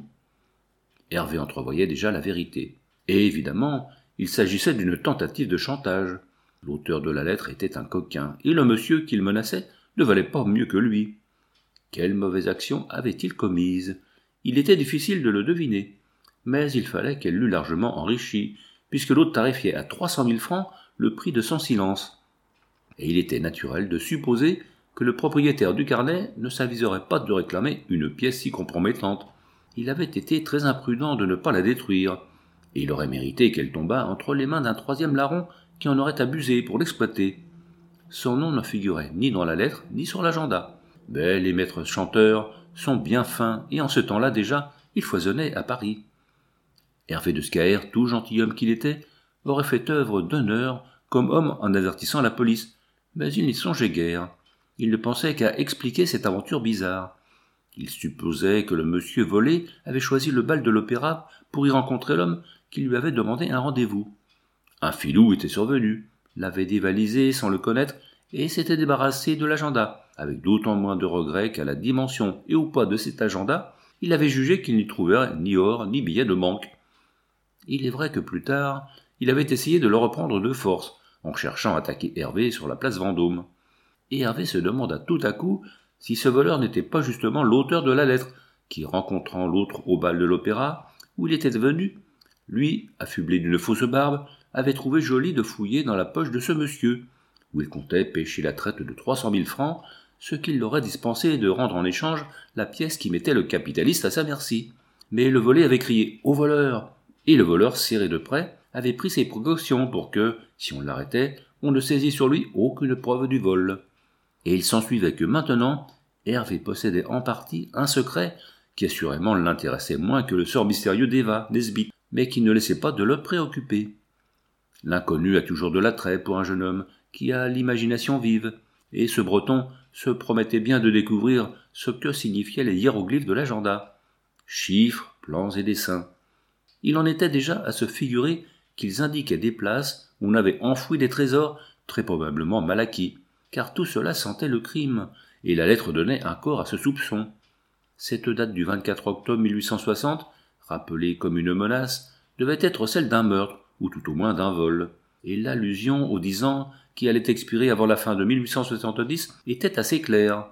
Hervé entrevoyait déjà la vérité. Et évidemment, il s'agissait d'une tentative de chantage. L'auteur de la lettre était un coquin, et le monsieur qu'il menaçait ne valait pas mieux que lui. Quelle mauvaise action avait-il commise? Il était difficile de le deviner, mais il fallait qu'elle l'eût largement enrichi, puisque l'autre tarifiait à trois cent mille francs le prix de son silence. Et il était naturel de supposer que le propriétaire du carnet ne s'aviserait pas de réclamer une pièce si compromettante. Il avait été très imprudent de ne pas la détruire, et il aurait mérité qu'elle tombât entre les mains d'un troisième larron qui en aurait abusé pour l'exploiter. Son nom ne figurait ni dans la lettre, ni sur l'agenda. Mais les maîtres chanteurs sont bien fins, et en ce temps-là déjà, il foisonnait à Paris. Hervé de Scaër, tout gentilhomme qu'il était, aurait fait œuvre d'honneur comme homme en avertissant la police, mais il n'y songeait guère. Il ne pensait qu'à expliquer cette aventure bizarre. Il supposait que le monsieur volé avait choisi le bal de l'opéra pour y rencontrer l'homme qui lui avait demandé un rendez-vous. Un filou était survenu, l'avait dévalisé sans le connaître et s'était débarrassé de l'agenda, avec d'autant moins de regret qu'à la dimension et au poids de cet agenda, il avait jugé qu'il n'y trouverait ni or ni billets de banque. Il est vrai que plus tard, il avait essayé de le reprendre de force, en cherchant à attaquer Hervé sur la place Vendôme. Et Hervé se demanda tout à coup si ce voleur n'était pas justement l'auteur de la lettre, qui, rencontrant l'autre au bal de l'opéra, où il était venu, lui, affublé d'une fausse barbe, avait trouvé joli de fouiller dans la poche de ce monsieur, où il comptait pêcher la traite de trois cent mille francs, ce qu'il l'aurait dispensé de rendre en échange la pièce qui mettait le capitaliste à sa merci. Mais le volé avait crié « Au voleur !» et le voleur, serré de près, avait pris ses précautions pour que, si on l'arrêtait, on ne saisît sur lui aucune preuve du vol. Et il s'ensuivait que maintenant, Hervé possédait en partie un secret qui assurément l'intéressait moins que le sort mystérieux d'Eva, Nesbit, mais qui ne laissait pas de le préoccuper. L'inconnu a toujours de l'attrait pour un jeune homme qui a l'imagination vive, et ce Breton se promettait bien de découvrir ce que signifiaient les hiéroglyphes de l'agenda. Chiffres, plans et dessins. Il en était déjà à se figurer qu'ils indiquaient des places où on avait enfoui des trésors très probablement mal acquis, car tout cela sentait le crime, et la lettre donnait un corps à ce soupçon. Cette date du vingt-quatre octobre mille huit cent soixante, rappelée comme une menace, devait être celle d'un meurtre, ou tout au moins d'un vol, et l'allusion aux dix ans qui allait expirer avant la fin de mille huit cent soixante-dix était assez claire.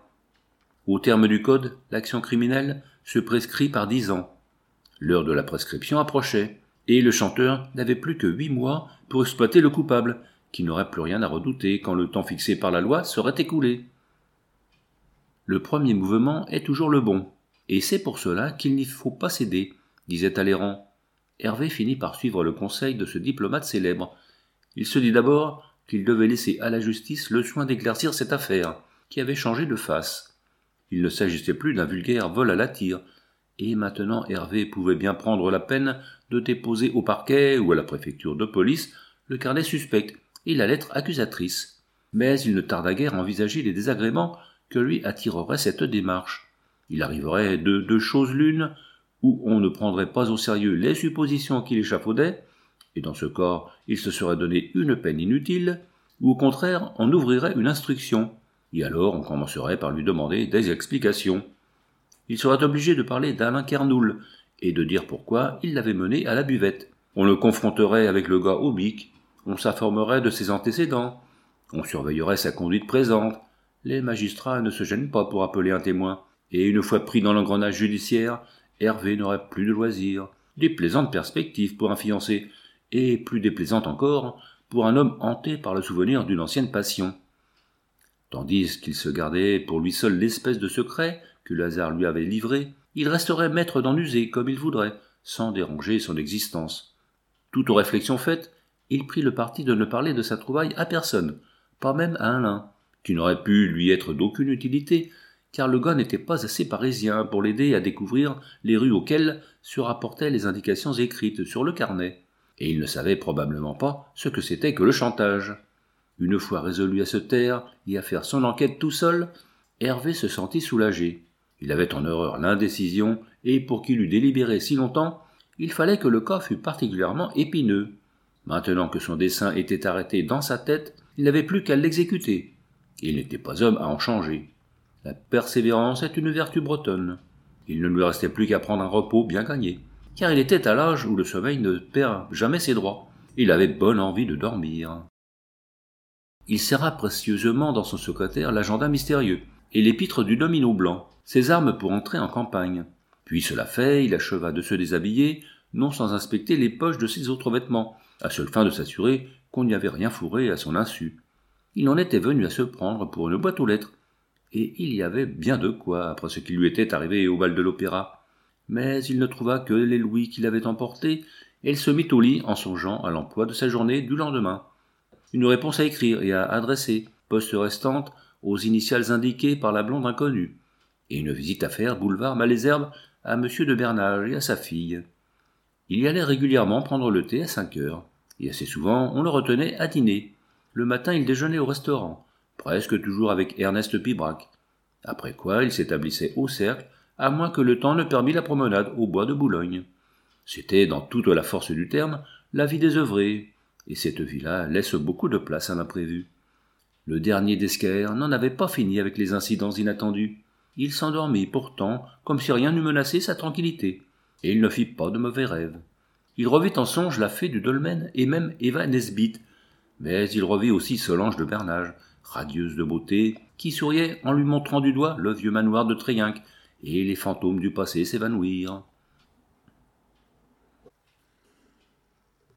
Au terme du code, l'action criminelle se prescrit par dix ans. L'heure de la prescription approchait, et le chanteur n'avait plus que huit mois pour exploiter le coupable, qui n'aurait plus rien à redouter quand le temps fixé par la loi serait écoulé. Le premier mouvement est toujours le bon. et c'est pour cela qu'il n'y faut pas céder, disait Talleyrand. Hervé finit par suivre le conseil de ce diplomate célèbre. Il se dit d'abord qu'il devait laisser à la justice le soin d'éclaircir cette affaire, qui avait changé de face. Il ne s'agissait plus d'un vulgaire vol à la tire, et maintenant Hervé pouvait bien prendre la peine de déposer au parquet ou à la préfecture de police le carnet suspect et la lettre accusatrice. Mais il ne tarda guère à envisager les désagréments que lui attirerait cette démarche. Il arriverait de deux choses l'une, où on ne prendrait pas au sérieux les suppositions qu'il échafaudaient, et dans ce cas, il se serait donné une peine inutile, ou au contraire, on ouvrirait une instruction, et alors on commencerait par lui demander des explications. Il serait obligé de parler d'Alain Kernoul, et de dire pourquoi il l'avait mené à la buvette. On le confronterait avec le gars au bic, on s'informerait de ses antécédents, on surveillerait sa conduite présente. Les magistrats ne se gênent pas pour appeler un témoin, et une fois pris dans l'engrenage judiciaire, Hervé n'aurait plus de loisirs, des plaisantes perspectives pour un fiancé, et plus déplaisantes encore pour un homme hanté par le souvenir d'une ancienne passion. Tandis qu'il se gardait pour lui seul l'espèce de secret que le hasard lui avait livré, il resterait maître d'en user comme il voudrait, sans déranger son existence. Toute réflexion faite, il prit le parti de ne parler de sa trouvaille à personne, pas même à Alain, qui n'aurait pu lui être d'aucune utilité, car le gars n'était pas assez parisien pour l'aider à découvrir les rues auxquelles se rapportaient les indications écrites sur le carnet, et il ne savait probablement pas ce que c'était que le chantage. Une fois résolu à se taire et à faire son enquête tout seul, Hervé se sentit soulagé. Il avait en horreur l'indécision, et pour qu'il eût délibéré si longtemps, il fallait que le cas fût particulièrement épineux. Maintenant que son dessein était arrêté dans sa tête, il n'avait plus qu'à l'exécuter. Il n'était pas homme à en changer. La persévérance est une vertu bretonne. Il ne lui restait plus qu'à prendre un repos bien gagné, car il était à l'âge où le sommeil ne perd jamais ses droits. Il avait bonne envie de dormir. Il serra précieusement dans son secrétaire l'agenda mystérieux et l'épître du domino blanc, ses armes pour entrer en campagne. Puis cela fait, il acheva de se déshabiller, non sans inspecter les poches de ses autres vêtements, à seule fin de s'assurer qu'on n'y avait rien fourré à son insu. Il en était venu à se prendre pour une boîte aux lettres, et il y avait bien de quoi, après ce qui lui était arrivé au bal de l'opéra. Mais il ne trouva que les louis qu'il avait emportés, et il se mit au lit en songeant à l'emploi de sa journée du lendemain. Une réponse à écrire et à adresser, poste restante aux initiales indiquées par la blonde inconnue, et une visite à faire boulevard Malesherbes à monsieur de Bernage et à sa fille. Il y allait régulièrement prendre le thé à cinq heures, et assez souvent on le retenait à dîner. Le matin il déjeunait au restaurant, presque toujours avec Ernest Pibrac, après quoi il s'établissait au cercle, à moins que le temps ne permît la promenade au bois de Boulogne. C'était, dans toute la force du terme, la vie des œuvrés, et cette vie-là laisse beaucoup de place à l'imprévu. Le dernier d'Esquer n'en avait pas fini avec les incidents inattendus. Il s'endormit pourtant comme si rien n'eût menacé sa tranquillité, et il ne fit pas de mauvais rêves. Il revit en songe la fée du dolmen et même Eva Nesbit, mais il revit aussi Solange de Bernage, radieuse de beauté, qui souriait en lui montrant du doigt le vieux manoir de Tréhinc, et les fantômes du passé s'évanouirent.